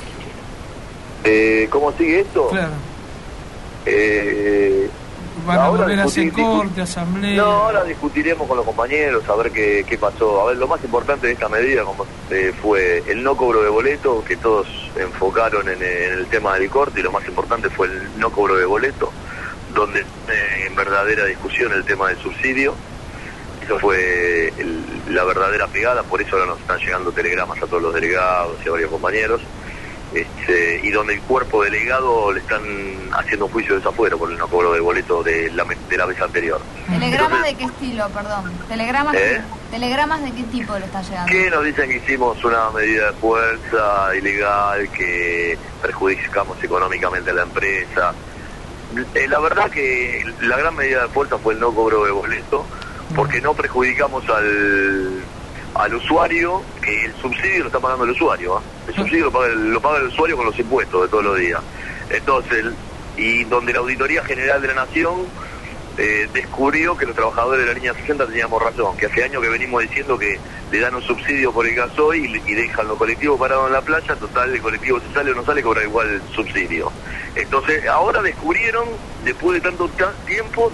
¿Cómo sigue esto? Claro. ¿Van a volver a hacer corte, asamblea? No, ahora discutiremos con los compañeros a ver qué pasó. A ver, lo más importante de esta medida como fue el no cobro de boleto, que todos enfocaron en el tema del corte, y lo más importante fue el no cobro de boleto, donde en verdadera discusión el tema del subsidio. Eso fue la verdadera pegada, por eso ahora nos están llegando telegramas a todos los delegados y a varios compañeros. Y donde el cuerpo delegado le están haciendo un juicio de desafuero por el no cobro de boleto de la vez anterior. ¿Telegramas de qué estilo, perdón? ¿Telegramas de qué tipo le están llegando? Que nos dicen que hicimos una medida de fuerza ilegal, que perjudicamos económicamente a la empresa. La verdad que la gran medida de fuerza fue el no cobro de boleto, porque no perjudicamos al usuario, que el subsidio lo está pagando el usuario, ¿eh? El subsidio lo paga el usuario con los impuestos de todos los días. Entonces, y donde la Auditoría General de la Nación descubrió que los trabajadores de la línea 60 teníamos razón, que hace años que venimos diciendo que le dan un subsidio por el gasoil y dejan los colectivos parados en la playa, total, el colectivo se sale o no sale, cobra igual el subsidio. Entonces, ahora descubrieron, después de tanto tiempo,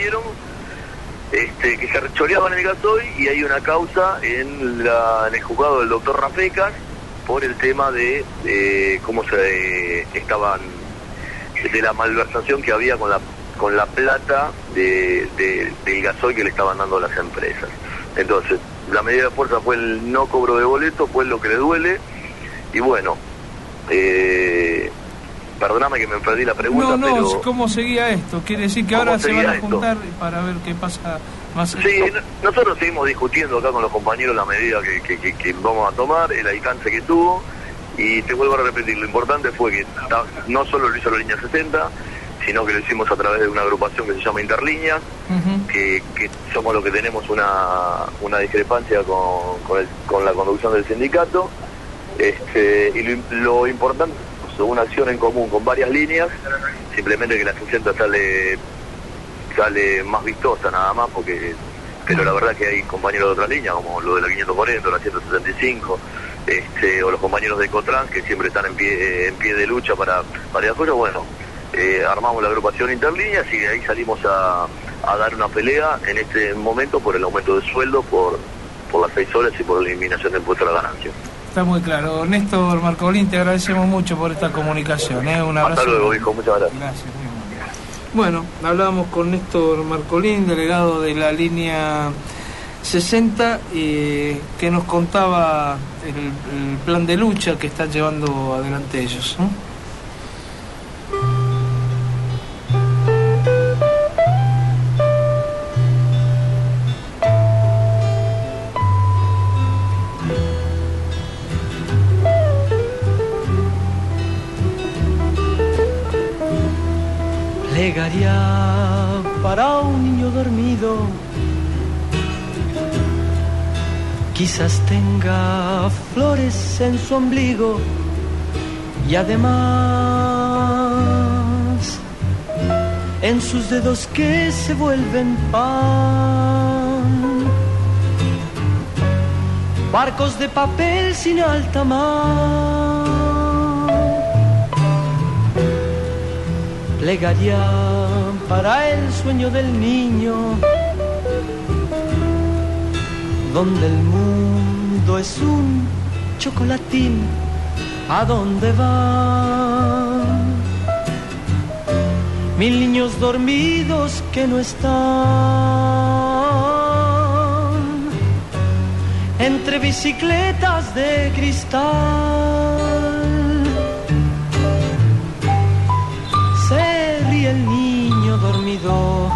que se choreaban el gasoil, y hay una causa en el juzgado del doctor Rafecas por el tema de cómo se estaban, de la malversación que había con la plata del gasoil que le estaban dando a las empresas. Entonces, la medida de fuerza fue el no cobro de boleto, fue lo que le duele, y bueno, perdóname que me perdí la pregunta, pero... ¿Cómo seguía esto? Quiere decir que ahora se van a juntar para ver qué pasa más. Sí, nosotros seguimos discutiendo acá con los compañeros la medida que vamos a tomar, el alcance que tuvo, y te vuelvo a repetir, lo importante fue que no solo lo hizo la línea 60, sino que lo hicimos a través de una agrupación que se llama Interlíneas, que somos los que tenemos una discrepancia con la conducción del sindicato, y lo importante es una acción en común con varias líneas, simplemente que la 60 sale más vistosa nada más, pero la verdad que hay compañeros de otras líneas, como lo de la 540, la 175, o los compañeros de Ecotrans, que siempre están en pie de lucha para las cosas. Bueno, armamos la agrupación Interlíneas y de ahí salimos a dar una pelea en este momento por el aumento de sueldo, por las 6 horas y por la eliminación del impuesto a la ganancia. Está muy claro. Néstor Marcolín, te agradecemos mucho por esta comunicación. Un abrazo. Hasta luego, hijo. Muchas gracias. Gracias. Bueno, hablábamos con Néstor Marcolín, delegado de la línea 60, que nos contaba el plan de lucha que están llevando adelante ellos, ¿no? Plegaria para un niño dormido, quizás tenga flores en su ombligo y además en sus dedos que se vuelven pan, barcos de papel sin alta mar. Plegaria para el sueño del niño, donde el mundo es un chocolatín, ¿a dónde van? 1000 niños dormidos que no están, entre bicicletas de cristal. Se ríe el niño dormido,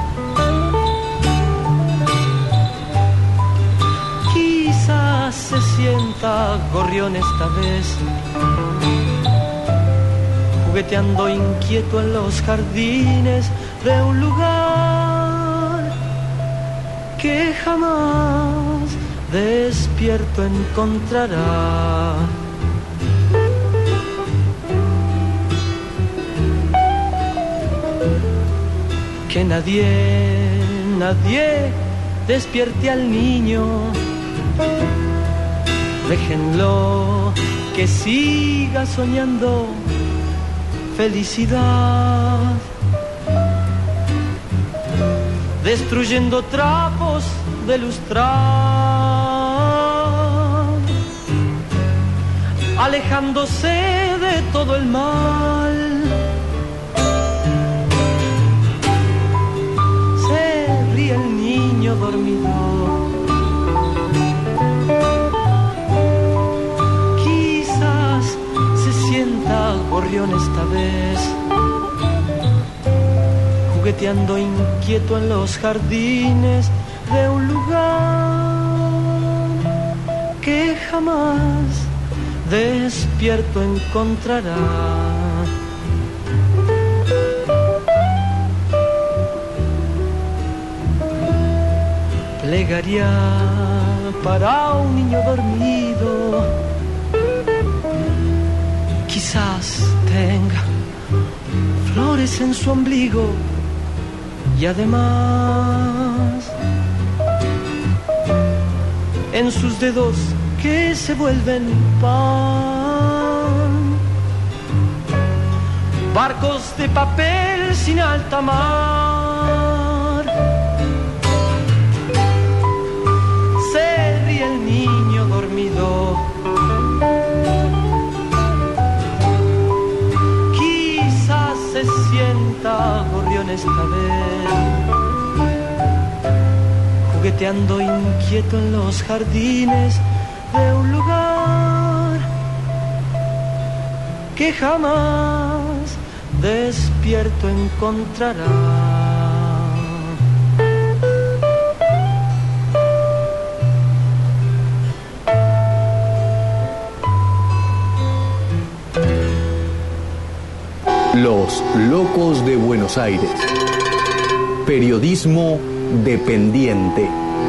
quizás se sienta gorrión esta vez, jugueteando inquieto en los jardines de un lugar que jamás despierto encontrará. Que nadie despierte al niño. Déjenlo que siga soñando felicidad, destruyendo trapos de lustrar, alejándose de todo el mal. Se ríe el niño dormido, quizás se sienta gorrión esta vez, jugueteando inquieto en los jardines de un lugar que jamás despierto encontrará. Plegaría para un niño dormido, quizás tenga flores en su ombligo y además en sus dedos que se vuelven pan, barcos de papel sin alta mar. Se ríe el niño dormido, quizás se sienta gorrión esta vez, jugueteando inquieto en los jardines de un lugar que jamás despierto encontrará. Los Locos de Buenos Aires. Periodismo dependiente.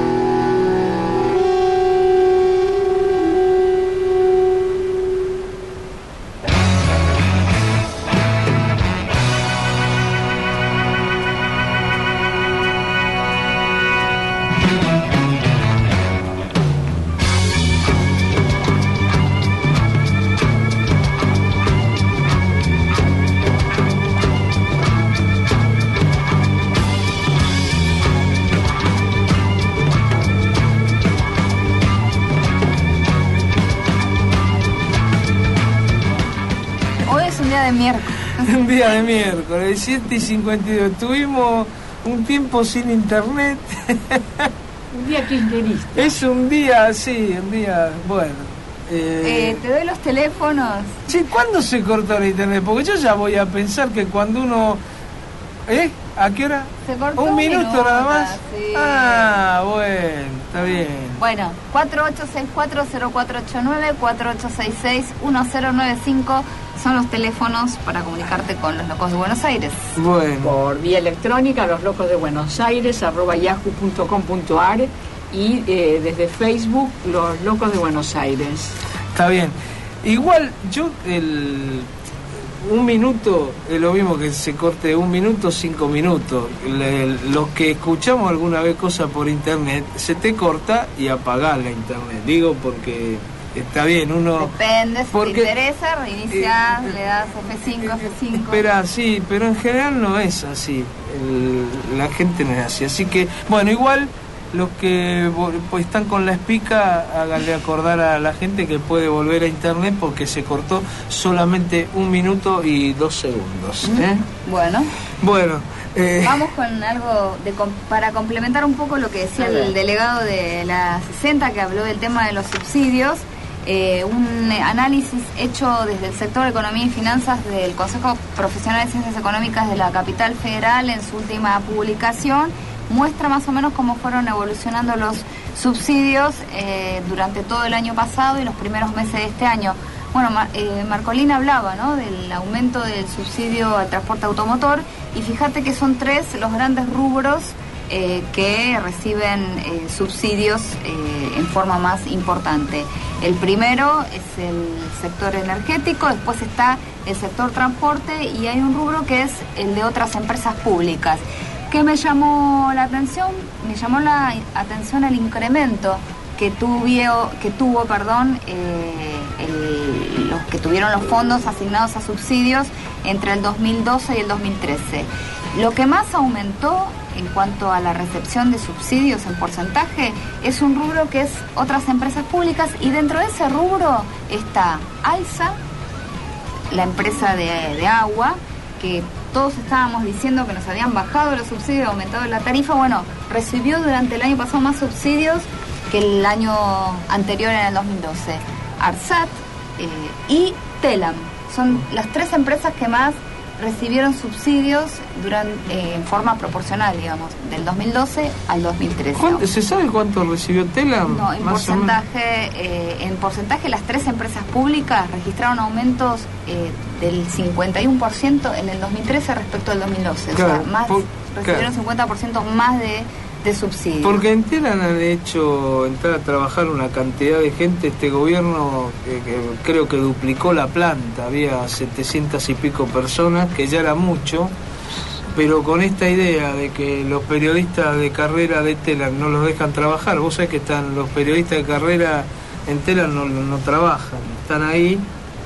Un día de miércoles, 7:52. Tuvimos un tiempo sin internet. Un día kirchnerista. Es un día, sí, un día, bueno. Te doy los teléfonos. Sí, ¿cuándo se cortó el internet? Porque yo ya voy a pensar que cuando uno... ¿A qué hora? Se cortó un minuto nada más. Sí. Ah, bueno, está bien. Bueno, 4864-0489, 4866-1095 son los teléfonos para comunicarte con los Locos de Buenos Aires. Bueno. Por vía electrónica, loslocosdebuenosaires@yahoo.com.ar y desde Facebook, Los Locos de Buenos Aires. Está bien. Igual, yo un minuto es lo mismo que se corte 1 minuto, 5 minutos. Los que escuchamos alguna vez cosas por internet, se te corta y apagás la internet. Digo porque está bien, uno... Depende, si te interesa, reiniciar, le das F5. Espera, sí, pero en general no es así. La gente no es así. Así que, bueno, igual... Los que pues, están con la espica, háganle acordar a la gente que puede volver a internet porque se cortó solamente 1 minuto y 2 segundos. Bueno. Vamos con algo para complementar un poco lo que decía el delegado de la 60, que habló del tema de los subsidios. Un análisis hecho desde el sector de Economía y Finanzas del Consejo Profesional de Ciencias Económicas de la Capital Federal en su última publicación muestra más o menos cómo fueron evolucionando los subsidios durante todo el año pasado y los primeros meses de este año. Bueno, Marcolina hablaba, ¿no?, del aumento del subsidio al transporte automotor, y fíjate que son 3 los grandes rubros que reciben subsidios en forma más importante. El primero es el sector energético, después está el sector transporte y hay un rubro que es el de otras empresas públicas. ¿Qué me llamó la atención? Me llamó la atención el incremento que tuvo, los que tuvieron los fondos asignados a subsidios entre el 2012 y el 2013. Lo que más aumentó en cuanto a la recepción de subsidios en porcentaje es un rubro que es otras empresas públicas, y dentro de ese rubro está ALSA, la empresa de agua, que todos estábamos diciendo que nos habían bajado los subsidios, aumentado la tarifa. Bueno, recibió durante el año pasado más subsidios que el año anterior, en el 2012. ARSAT y TELAM son las tres empresas que más recibieron subsidios en forma proporcional, digamos, del 2012 al 2013. ¿Se sabe cuánto recibió TELAM? No, en porcentaje las tres empresas públicas registraron aumentos del 51% en el 2013 respecto al 2012. Claro, o sea, recibieron 50% más de subsidios. Porque en TELAM han hecho entrar a trabajar una cantidad de gente. Este gobierno que creo que duplicó la planta, había 700 y pico personas, que ya era mucho, pero con esta idea de que los periodistas de carrera de TELAM no los dejan trabajar. Vos sabés que están los periodistas de carrera en TELAM no trabajan, están ahí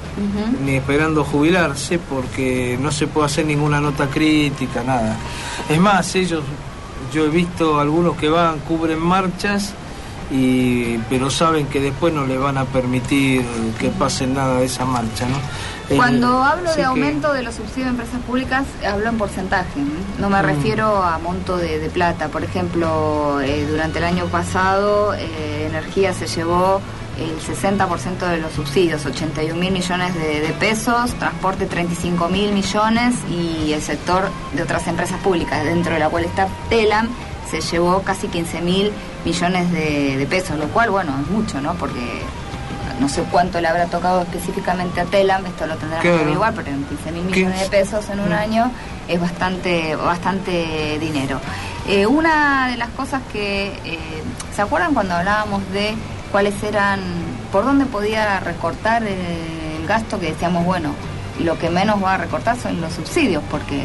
ni esperando jubilarse, porque no se puede hacer ninguna nota crítica, nada. Es más, yo he visto algunos que cubren marchas, pero saben que después no les van a permitir que pase nada de esa marcha, ¿no? Cuando hablo de aumento de los subsidios de empresas públicas, hablo en porcentaje, no me refiero a monto de plata. Por ejemplo, durante el año pasado, Energía se llevó el 60% de los subsidios, 81.000 millones de pesos, transporte 35.000 millones, y el sector de otras empresas públicas, dentro de la cual está TELAM, se llevó casi 15.000 millones de pesos, lo cual, bueno, es mucho, ¿no? Porque no sé cuánto le habrá tocado específicamente a TELAM, esto lo tendrá que averiguar, pero en 15.000 millones de pesos en un año es bastante dinero. Una de las cosas que... ¿se acuerdan cuando hablábamos de por dónde podía recortar el gasto? Que decíamos, bueno, lo que menos va a recortar son los subsidios, porque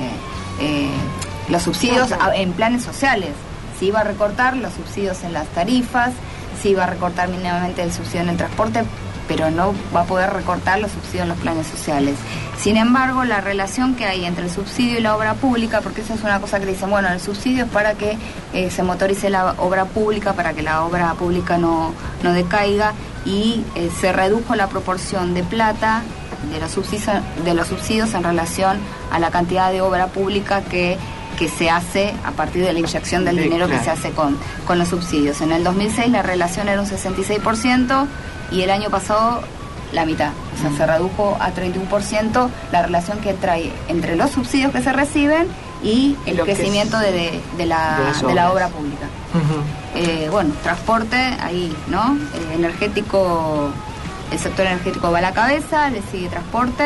los subsidios en planes sociales, sí va a recortar los subsidios en las tarifas, sí va a recortar mínimamente el subsidio en el transporte, pero no va a poder recortar los subsidios en los planes sociales. Sin embargo, la relación que hay entre el subsidio y la obra pública, porque esa es una cosa que dicen, bueno, el subsidio es para que se motorice la obra pública, para que la obra pública no decaiga, y se redujo la proporción de plata de los subsidios en relación a la cantidad de obra pública que se hace a partir de la inyección del dinero que se hace con los subsidios. En el 2006 la relación era un 66%, y el año pasado la mitad, o sea, se redujo a 31% la relación que trae entre los subsidios que se reciben y el crecimiento de la obra pública. Bueno, transporte, ahí, ¿no? Energético, el sector energético va a la cabeza, le sigue transporte,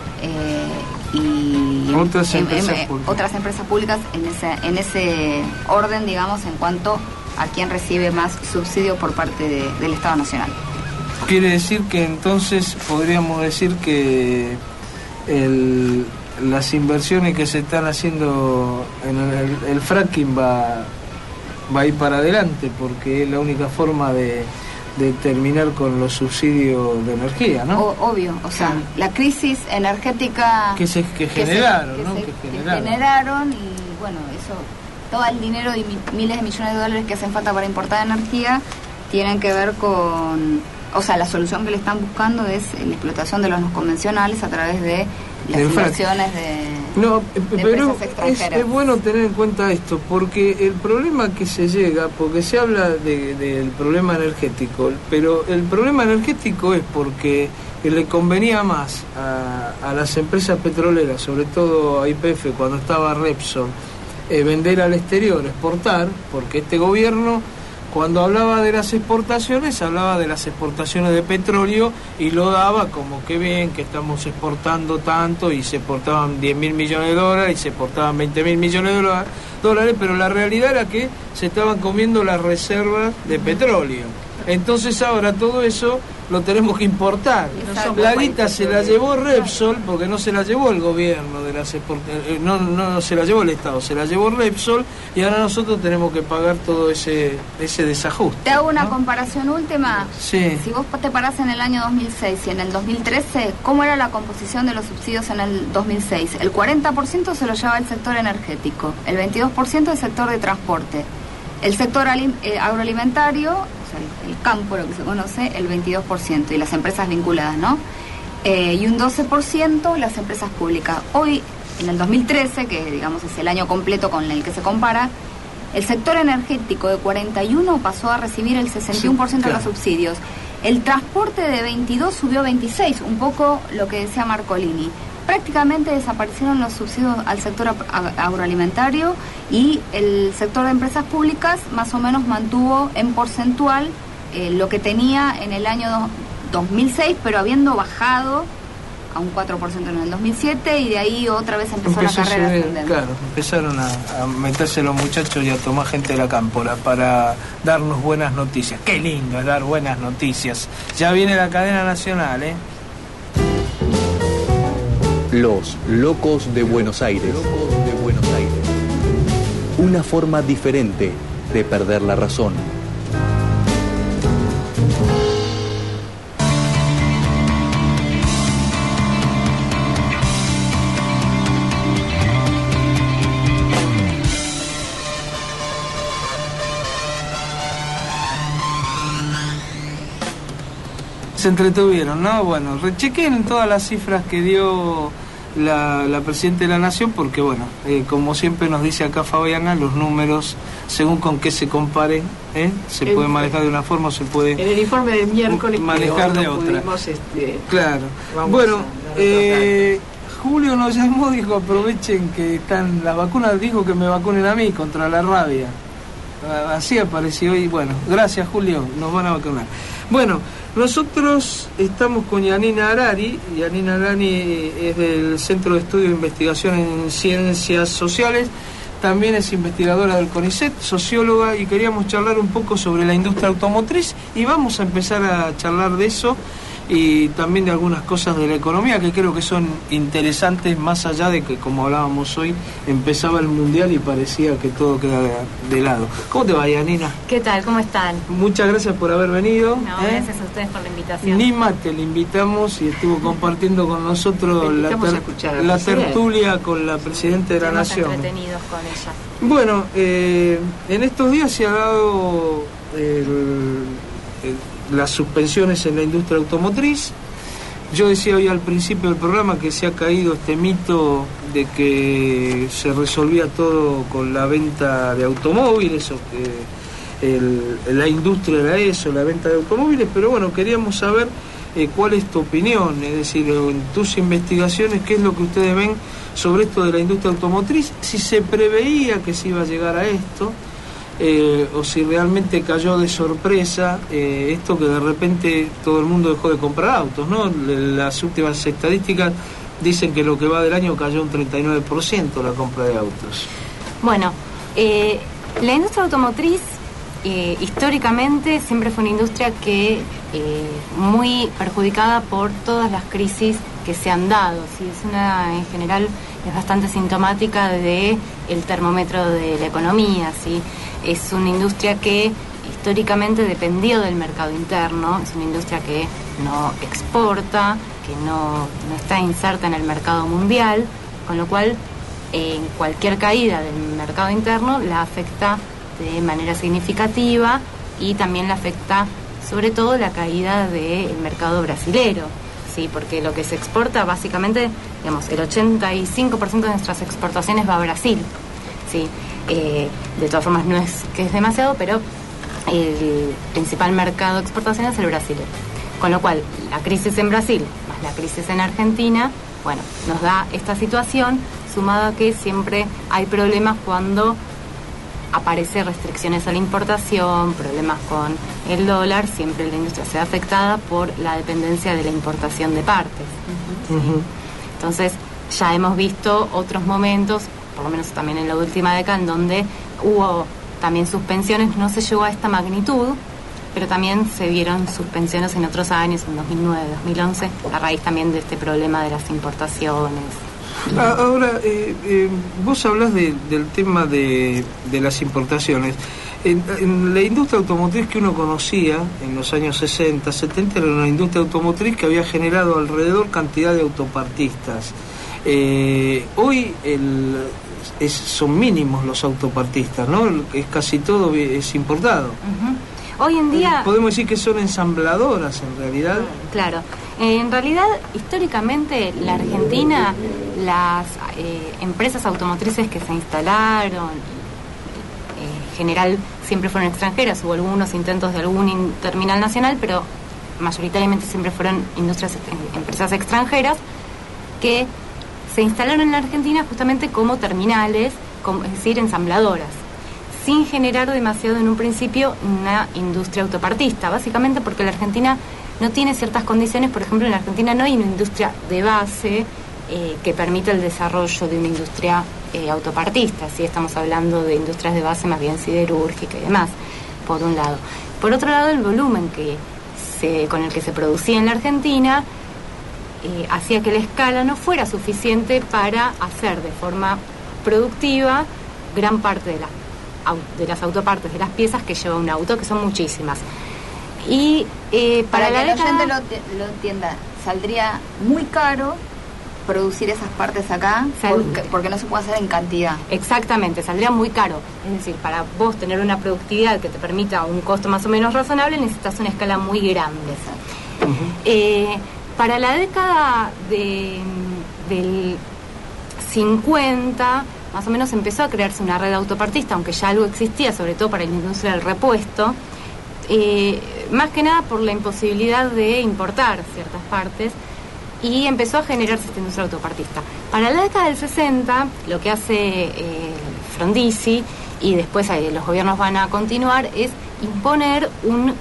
y otras empresas públicas en ese orden, digamos, en cuanto a quién recibe más subsidio por parte del Estado Nacional. Quiere decir que entonces podríamos decir que las inversiones que se están haciendo en el fracking va a ir para adelante, porque es la única forma de terminar con los subsidios de energía, ¿no? Obvio, o sea, la crisis energética que generaron, y bueno, eso, todo el dinero y miles de millones de dólares que hacen falta para importar energía tienen que ver con... O sea, la solución que le están buscando es la explotación de los no convencionales a través de las inversiones de empresas extranjeras. Es bueno tener en cuenta esto, porque el problema que se llega, porque se habla del problema energético, pero el problema energético es porque le convenía más a las empresas petroleras, sobre todo a YPF cuando estaba Repsol, vender al exterior, exportar, porque este gobierno, cuando hablaba de las exportaciones de petróleo, y lo daba como que bien, que estamos exportando tanto, y se exportaban 10.000 millones de dólares y se exportaban 20.000 millones de dólares, pero la realidad era que se estaban comiendo las reservas de petróleo. Entonces ahora todo eso lo tenemos que importar. La guita se la llevó Repsol, porque no se la llevó el gobierno de las no se la llevó el Estado, se la llevó Repsol, y ahora nosotros tenemos que pagar todo ese desajuste. Te hago una comparación última. Sí. Si vos te parás en el año 2006 y en el 2013, ¿cómo era la composición de los subsidios en el 2006? El 40% se lo llevaba el sector energético, el 22% el sector de transporte, el sector agroalimentario, o sea, el campo, lo que se conoce, el 22%, y las empresas vinculadas, ¿no? Y un 12% las empresas públicas. Hoy, en el 2013, que digamos es el año completo con el que se compara, el sector energético de 41 pasó a recibir el 61% de los subsidios. El transporte de 22 subió a 26, un poco lo que decía Marcolini. Prácticamente desaparecieron los subsidios al sector agroalimentario, y el sector de empresas públicas más o menos mantuvo en porcentual lo que tenía en el año 2006, pero habiendo bajado a un 4% en el 2007, y de ahí otra vez empezó la carrera ascendente. Claro, empezaron a meterse los muchachos y a tomar gente de la cámpora para darnos buenas noticias. Qué lindo es dar buenas noticias. Ya viene la cadena nacional, ¿eh? Los locos de Buenos Aires. Locos de Buenos Aires. Una forma diferente de perder la razón. Se entretuvieron, ¿no? Bueno, rechequen todas las cifras que dio la Presidenta de la Nación, porque bueno, como siempre nos dice acá Fabiana, los números, según con qué se comparen, se puede manejar de una forma o se puede... En el informe de miércoles manejar de otra. Pudimos, claro. Bueno, Julio nos llamó, dijo, aprovechen que están las vacunas, dijo que me vacunen a mí contra la rabia. Así apareció, y bueno, gracias Julio, nos van a vacunar. Bueno, nosotros estamos con Yanina Arari. Yanina Arari es del Centro de Estudio e Investigación en Ciencias Sociales, también es investigadora del CONICET, socióloga, y queríamos charlar un poco sobre la industria automotriz, y vamos a empezar a charlar de eso y también de algunas cosas de la economía que creo que son interesantes, más allá de que, como hablábamos hoy, empezaba el Mundial y parecía que todo queda de lado. ¿Cómo te va, Yanina? ¿Qué tal? ¿Cómo están? Muchas gracias por haber venido. No, gracias a ustedes por la invitación. Nima, te la invitamos y estuvo compartiendo con nosotros la tertulia con la Presidenta de la Nación. Entretenidos con ella. Bueno, en estos días se ha dado las suspensiones en la industria automotriz. Yo decía hoy al principio del programa que se ha caído este mito de que se resolvía todo con la venta de automóviles, o que la industria era eso, la venta de automóviles, pero bueno, queríamos saber cuál es tu opinión, es decir, en tus investigaciones, qué es lo que ustedes ven sobre esto de la industria automotriz, si se preveía que se iba a llegar a esto, o si realmente cayó de sorpresa esto que de repente todo el mundo dejó de comprar autos, ¿no? Las últimas estadísticas dicen que lo que va del año cayó un 39% la compra de autos. Bueno, la industria automotriz históricamente siempre fue una industria que muy perjudicada por todas las crisis que se han dado, ¿sí? En general es bastante sintomática de el termómetro de la economía, ¿sí? Es una industria que históricamente dependió del mercado interno, es una industria que no exporta, que no está inserta en el mercado mundial, con lo cual en cualquier caída del mercado interno la afecta de manera significativa, y también la afecta sobre todo la caída del mercado brasilero, ¿sí? Porque lo que se exporta básicamente, digamos, el 85% de nuestras exportaciones va a Brasil, ¿sí? De todas formas no es que es demasiado, pero el principal mercado de exportación es el brasileño, con lo cual la crisis en Brasil más la crisis en Argentina, bueno, nos da esta situación, sumado a que siempre hay problemas cuando aparecen restricciones a la importación, problemas con el dólar, siempre la industria se ve afectada por la dependencia de la importación de partes. ¿Sí? Entonces ya hemos visto otros momentos, por lo menos también en la última década, en donde hubo también suspensiones, no se llegó a esta magnitud, pero también se vieron suspensiones en otros años, en 2009, 2011, a raíz también de este problema de las importaciones. Ahora, vos hablas del tema de las importaciones. En la industria automotriz que uno conocía en los años 60, 70, era una industria automotriz que había generado alrededor cantidad de autopartistas. Hoy son mínimos los autopartistas, ¿no? Es casi todo es importado. Hoy en día... Podemos decir que son ensambladoras en realidad. Claro. En realidad, históricamente, la Argentina, las empresas automotrices que se instalaron, en general siempre fueron extranjeras, hubo algunos intentos de algún terminal nacional, pero mayoritariamente siempre fueron empresas extranjeras que se instalaron en la Argentina justamente como terminales, es decir, ensambladoras, sin generar demasiado en un principio una industria autopartista, básicamente porque la Argentina no tiene ciertas condiciones. Por ejemplo, en la Argentina no hay una industria de base que permita el desarrollo de una industria autopartista. ¿Sí? Estamos hablando de industrias de base más bien siderúrgica y demás, por un lado. Por otro lado, el volumen con el que se producía en la Argentina hacía que la escala no fuera suficiente para hacer de forma productiva gran parte de las autopartes, de las piezas que lleva un auto, que son muchísimas. Y para que el oyente lo entienda, saldría muy caro producir esas partes acá porque no se puede hacer en cantidad. Exactamente, saldría muy caro. Es decir, para vos tener una productividad que te permita un costo más o menos razonable, necesitas una escala muy grande. Para la década del 50, más o menos empezó a crearse una red autopartista, aunque ya algo existía, sobre todo para la industria del repuesto, más que nada por la imposibilidad de importar ciertas partes, y empezó a generarse esta industria autopartista. Para la década del 60, lo que hace Frondizi, y después los gobiernos van a continuar, es imponer un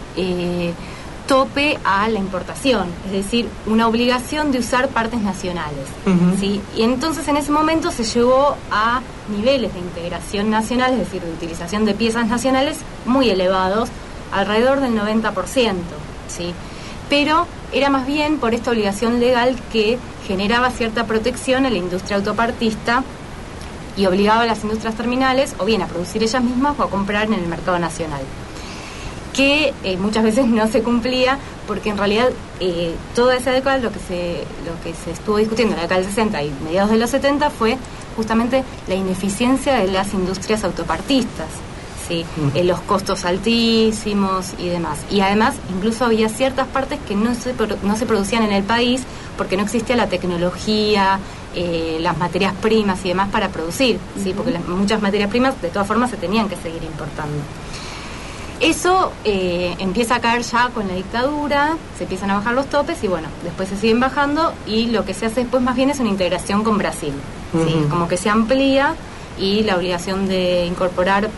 tope a la importación, es decir, una obligación de usar partes nacionales. ¿Sí? Y entonces en ese momento se llegó a niveles de integración nacional, es decir, de utilización de piezas nacionales muy elevados, alrededor del 90%. ¿Sí? Pero era más bien por esta obligación legal que generaba cierta protección a la industria autopartista y obligaba a las industrias terminales o bien a producir ellas mismas o a comprar en el mercado nacional, que muchas veces no se cumplía, porque en realidad toda esa década lo que se estuvo discutiendo en la década del 60 y mediados de los 70 fue justamente la ineficiencia de las industrias autopartistas. ¿Sí? Los costos altísimos y demás. Y además, incluso había ciertas partes que no se producían en el país porque no existía la tecnología, las materias primas y demás para producir, ¿sí? Porque muchas materias primas de todas formas se tenían que seguir importando. Eso empieza a caer ya con la dictadura, se empiezan a bajar los topes y bueno, después se siguen bajando, y lo que se hace después más bien es una integración con Brasil. ¿Sí? Como que se amplía, y la obligación de incorporar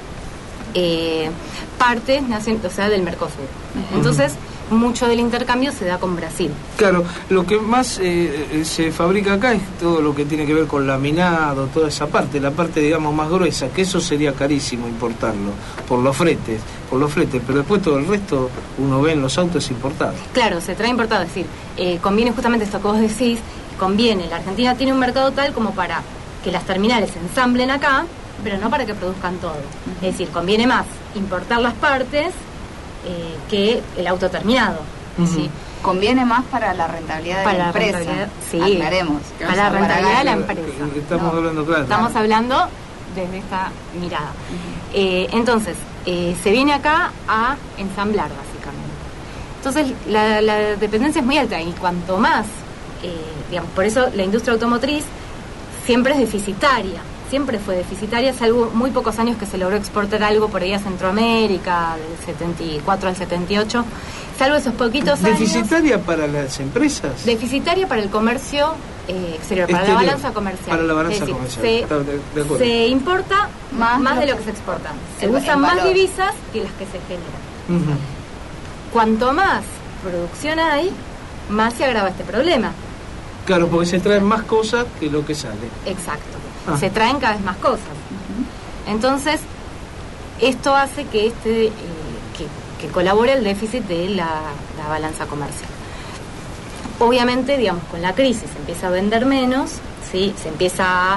partes nacen, o sea, del Mercosur. Entonces, mucho del intercambio se da con Brasil. Claro, lo que más se fabrica acá es todo lo que tiene que ver con laminado, toda esa parte, la parte, digamos, más gruesa, que eso sería carísimo importarlo, por los fletes, pero después todo el resto uno ve en los autos importados. Claro, se trae importado, es decir, conviene justamente esto que vos decís, conviene, la Argentina tiene un mercado tal como para que las terminales se ensamblen acá, pero no para que produzcan todo. Es decir, conviene más importar las partes que el auto terminado. ¿Sí? Conviene más para la rentabilidad de la empresa. Sí, aclaremos. Para la rentabilidad de la empresa. Estamos hablando, claro. Estamos hablando desde esta mirada. Entonces, se viene acá a ensamblar, básicamente. Entonces, la dependencia es muy alta, y cuanto más, digamos, por eso la industria automotriz siempre es deficitaria. Siempre fue deficitaria, salvo muy pocos años que se logró exportar algo por ahí a Centroamérica, del 74 al 78, salvo esos poquitos años. ¿Deficitaria para las empresas? Deficitaria para el comercio exterior, para la balanza comercial. Para la balanza comercial. Se importa más de lo que se exporta. Se usan más divisas que las que se generan. Cuanto más producción hay, más se agrava este problema. Claro, porque se traen más cosas que lo que sale. Exacto. Se traen cada vez más cosas. Entonces, esto hace que que colabore al déficit de la balanza comercial. Obviamente, digamos, con la crisis se empieza a vender menos, ¿sí? Se empieza a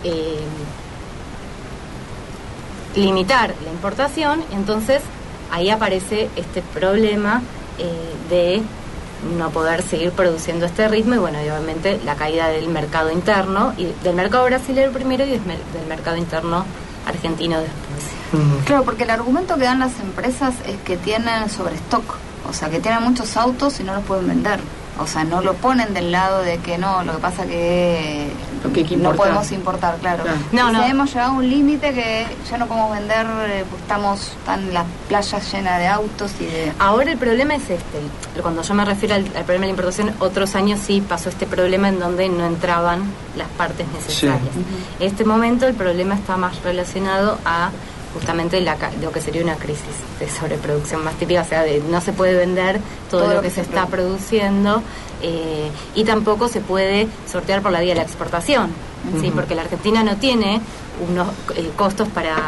limitar la importación, y entonces ahí aparece este problema de no poder seguir produciendo este ritmo, y bueno, y obviamente la caída del mercado interno, y del mercado brasileño primero y del mercado interno argentino después. Claro, porque el argumento que dan las empresas es que tienen sobrestock, o sea, que tienen muchos autos y no los pueden vender. O sea, no lo ponen del lado de que no, lo que pasa que no podemos importar, claro. No. Hemos llegado a un límite que ya no podemos vender, están las playas llenas de autos y de... Ahora el problema es cuando yo me refiero al problema de la importación, otros años sí pasó este problema en donde no entraban las partes necesarias. Sí. En este momento el problema está más relacionado a justamente lo que sería una crisis de sobreproducción más típica, o sea, no se puede vender todo lo que se está produciendo, y tampoco se puede sortear por la vía de la exportación, ¿sí? Porque la Argentina no tiene unos costos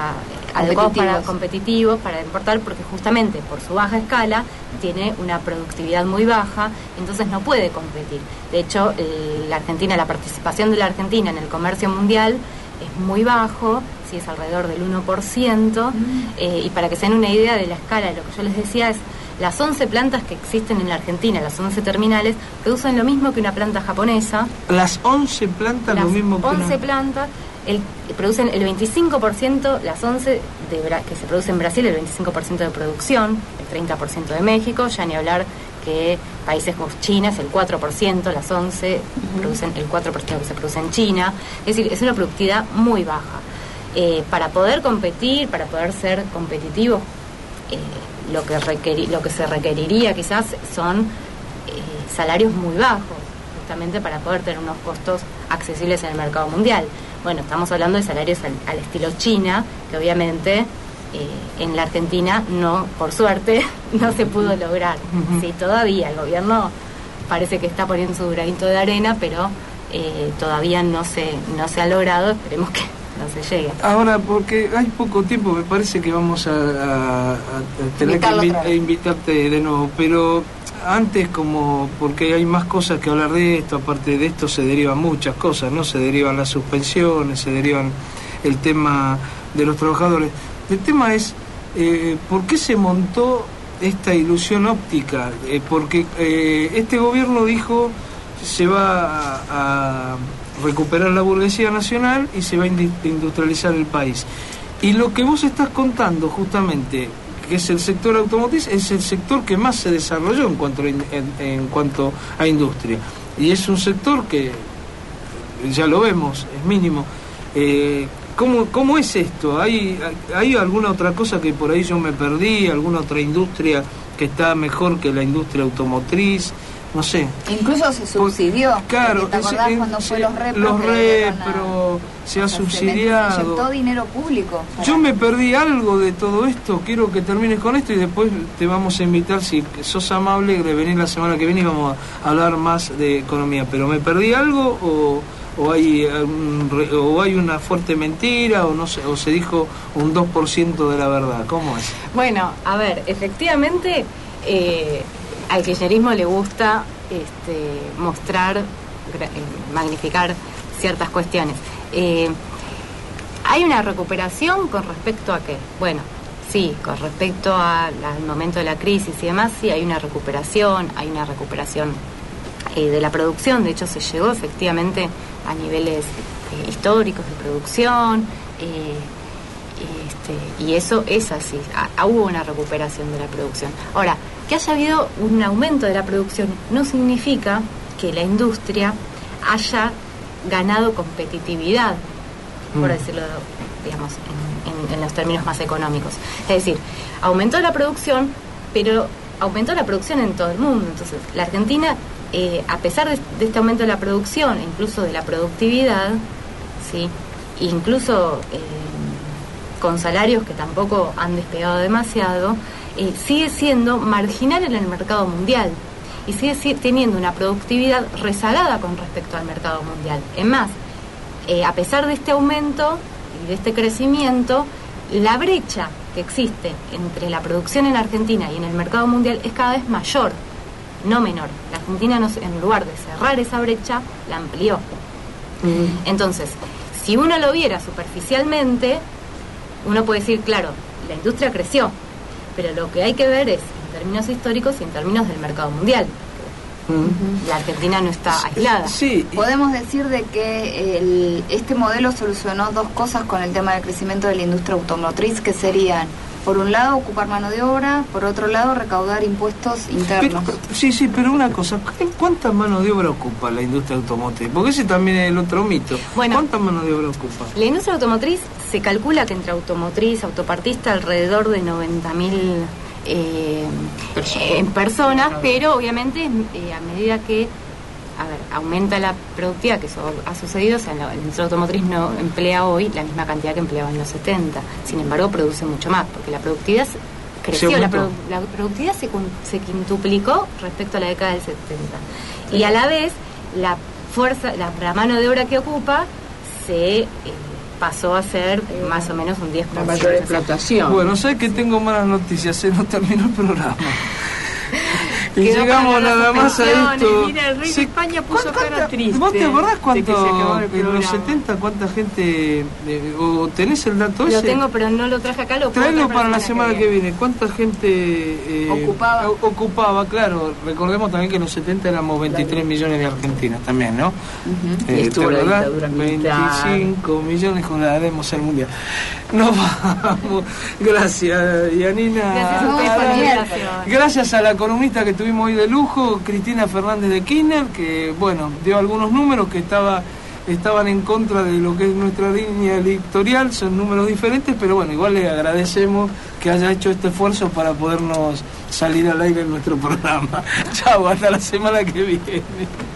competitivos para importar, porque justamente por su baja escala tiene una productividad muy baja, entonces no puede competir. De hecho, la participación de la Argentina en el comercio mundial es muy bajo, sí, es alrededor del 1%, y para que se den una idea de la escala de lo que yo les decía, es las 11 plantas que existen en la Argentina, las 11 terminales, producen lo mismo que una planta japonesa. ¿Las 11 plantas lo mismo que 11 plantas producen el 25%, las 11 que se produce en Brasil, el 25% de producción, el 30% de México, ya ni hablar que países como China es el 4%, las 11 producen el 4% que se produce en China, es decir, es una productividad muy baja. Para poder competir, para poder ser competitivos, lo que se requeriría quizás son salarios muy bajos, justamente para poder tener unos costos accesibles en el mercado mundial. Bueno, estamos hablando de salarios al estilo China, que obviamente en la Argentina no, por suerte, no se pudo lograr. Sí, todavía el gobierno parece que está poniendo su granito de arena, pero todavía no se ha logrado. Esperemos que no se llegue. Ahora, porque hay poco tiempo, me parece que vamos a tener que invitarte de nuevo, pero antes, porque hay más cosas que hablar de esto, aparte de esto se derivan muchas cosas, ¿no? Se derivan las suspensiones, se derivan el tema de los trabajadores. El tema es, ¿por qué se montó esta ilusión óptica? Porque este gobierno dijo se va a recuperar la burguesía nacional y se va a industrializar el país. Y lo que vos estás contando justamente, que es el sector automotriz, es el sector que más se desarrolló en cuanto a industria. Y es un sector que, ya lo vemos, es mínimo. ¿Cómo es esto? ¿Hay alguna otra cosa que por ahí yo me perdí? ¿Alguna otra industria que está mejor que la industria automotriz? No sé. Incluso se subsidió. Claro, ¿te acordás cuando fue los repro? Los repro, se ha subsidiado. Se inyectó dinero público. Yo me perdí algo de todo esto. Quiero que termines con esto y después te vamos a invitar, si sos amable, de venir la semana que viene y vamos a hablar más de economía. Pero ¿me perdí algo o hay una fuerte mentira o no sé, o se dijo un 2% de la verdad? ¿Cómo es? Bueno, a ver, efectivamente al kirchnerismo le gusta mostrar, magnificar ciertas cuestiones. ¿Hay una recuperación con respecto a qué? Bueno, sí, con respecto al momento de la crisis y demás, sí hay una recuperación de la producción. De hecho, se llegó efectivamente a niveles históricos de producción, y eso es así. Hubo una recuperación de la producción. Ahora, que haya habido un aumento de la producción no significa que la industria haya ganado competitividad, por decirlo, digamos, en los términos más económicos. Es decir, aumentó la producción, pero aumentó la producción en todo el mundo. Entonces, la Argentina, a pesar de este aumento de la producción, incluso de la productividad, ¿sí? Incluso con salarios que tampoco han despegado demasiado, sigue siendo marginal en el mercado mundial y sigue teniendo una productividad rezagada con respecto al mercado mundial. Es más, a pesar de este aumento y de este crecimiento, la brecha que existe entre la producción en Argentina y en el mercado mundial es cada vez mayor, no menor. La Argentina, en lugar de cerrar esa brecha, la amplió. Entonces, si uno lo viera superficialmente, uno puede decir, claro, la industria creció, pero lo que hay que ver es en términos históricos y en términos del mercado mundial. La Argentina no está aislada. Sí. Podemos decir de que este modelo solucionó dos cosas con el tema del crecimiento de la industria automotriz, que serían, por un lado, ocupar mano de obra, por otro lado, recaudar impuestos internos. Pero una cosa, ¿cuánta mano de obra ocupa la industria automotriz? Porque ese también es el otro mito. Bueno, ¿cuánta mano de obra ocupa? La industria automotriz se calcula que entre automotriz, autopartista, alrededor de 90.000 personas, pero obviamente a medida que aumenta la productividad, que eso ha sucedido, o sea, la industria automotriz no emplea hoy la misma cantidad que empleaba en los 70, sin embargo produce mucho más, porque la productividad creció, la productividad se quintuplicó respecto a la década del 70, y a la vez la la mano de obra que ocupa se pasó a ser más o menos un 10%. La mayor explotación. Bueno, sé que tengo malas noticias, se nos terminó el programa. Y quedó llegamos nada más a esto. Mira, el rey de España puso cara triste. ¿Vos te acordás cuánto en los 70 cuánta gente o tenés el dato ese? Lo tengo, pero no lo traje acá, lo puedo traerlo traer para la semana que viene. ¿Cuánta gente ocupaba? Claro, recordemos también que en los 70 éramos 23 millones de argentinos también, ¿no? Estuvo la dictadura 25 millones con la haremos el mundial. Nos vamos. Gracias, Yanina. Gracias a ustedes por la invitación. Gracias a la columnista que tuvimos hoy de lujo, Cristina Fernández de Kirchner, que bueno, dio algunos números que estaban en contra de lo que es nuestra línea electoral, son números diferentes, pero bueno, igual le agradecemos que haya hecho este esfuerzo para podernos salir al aire en nuestro programa. Chau, hasta la semana que viene.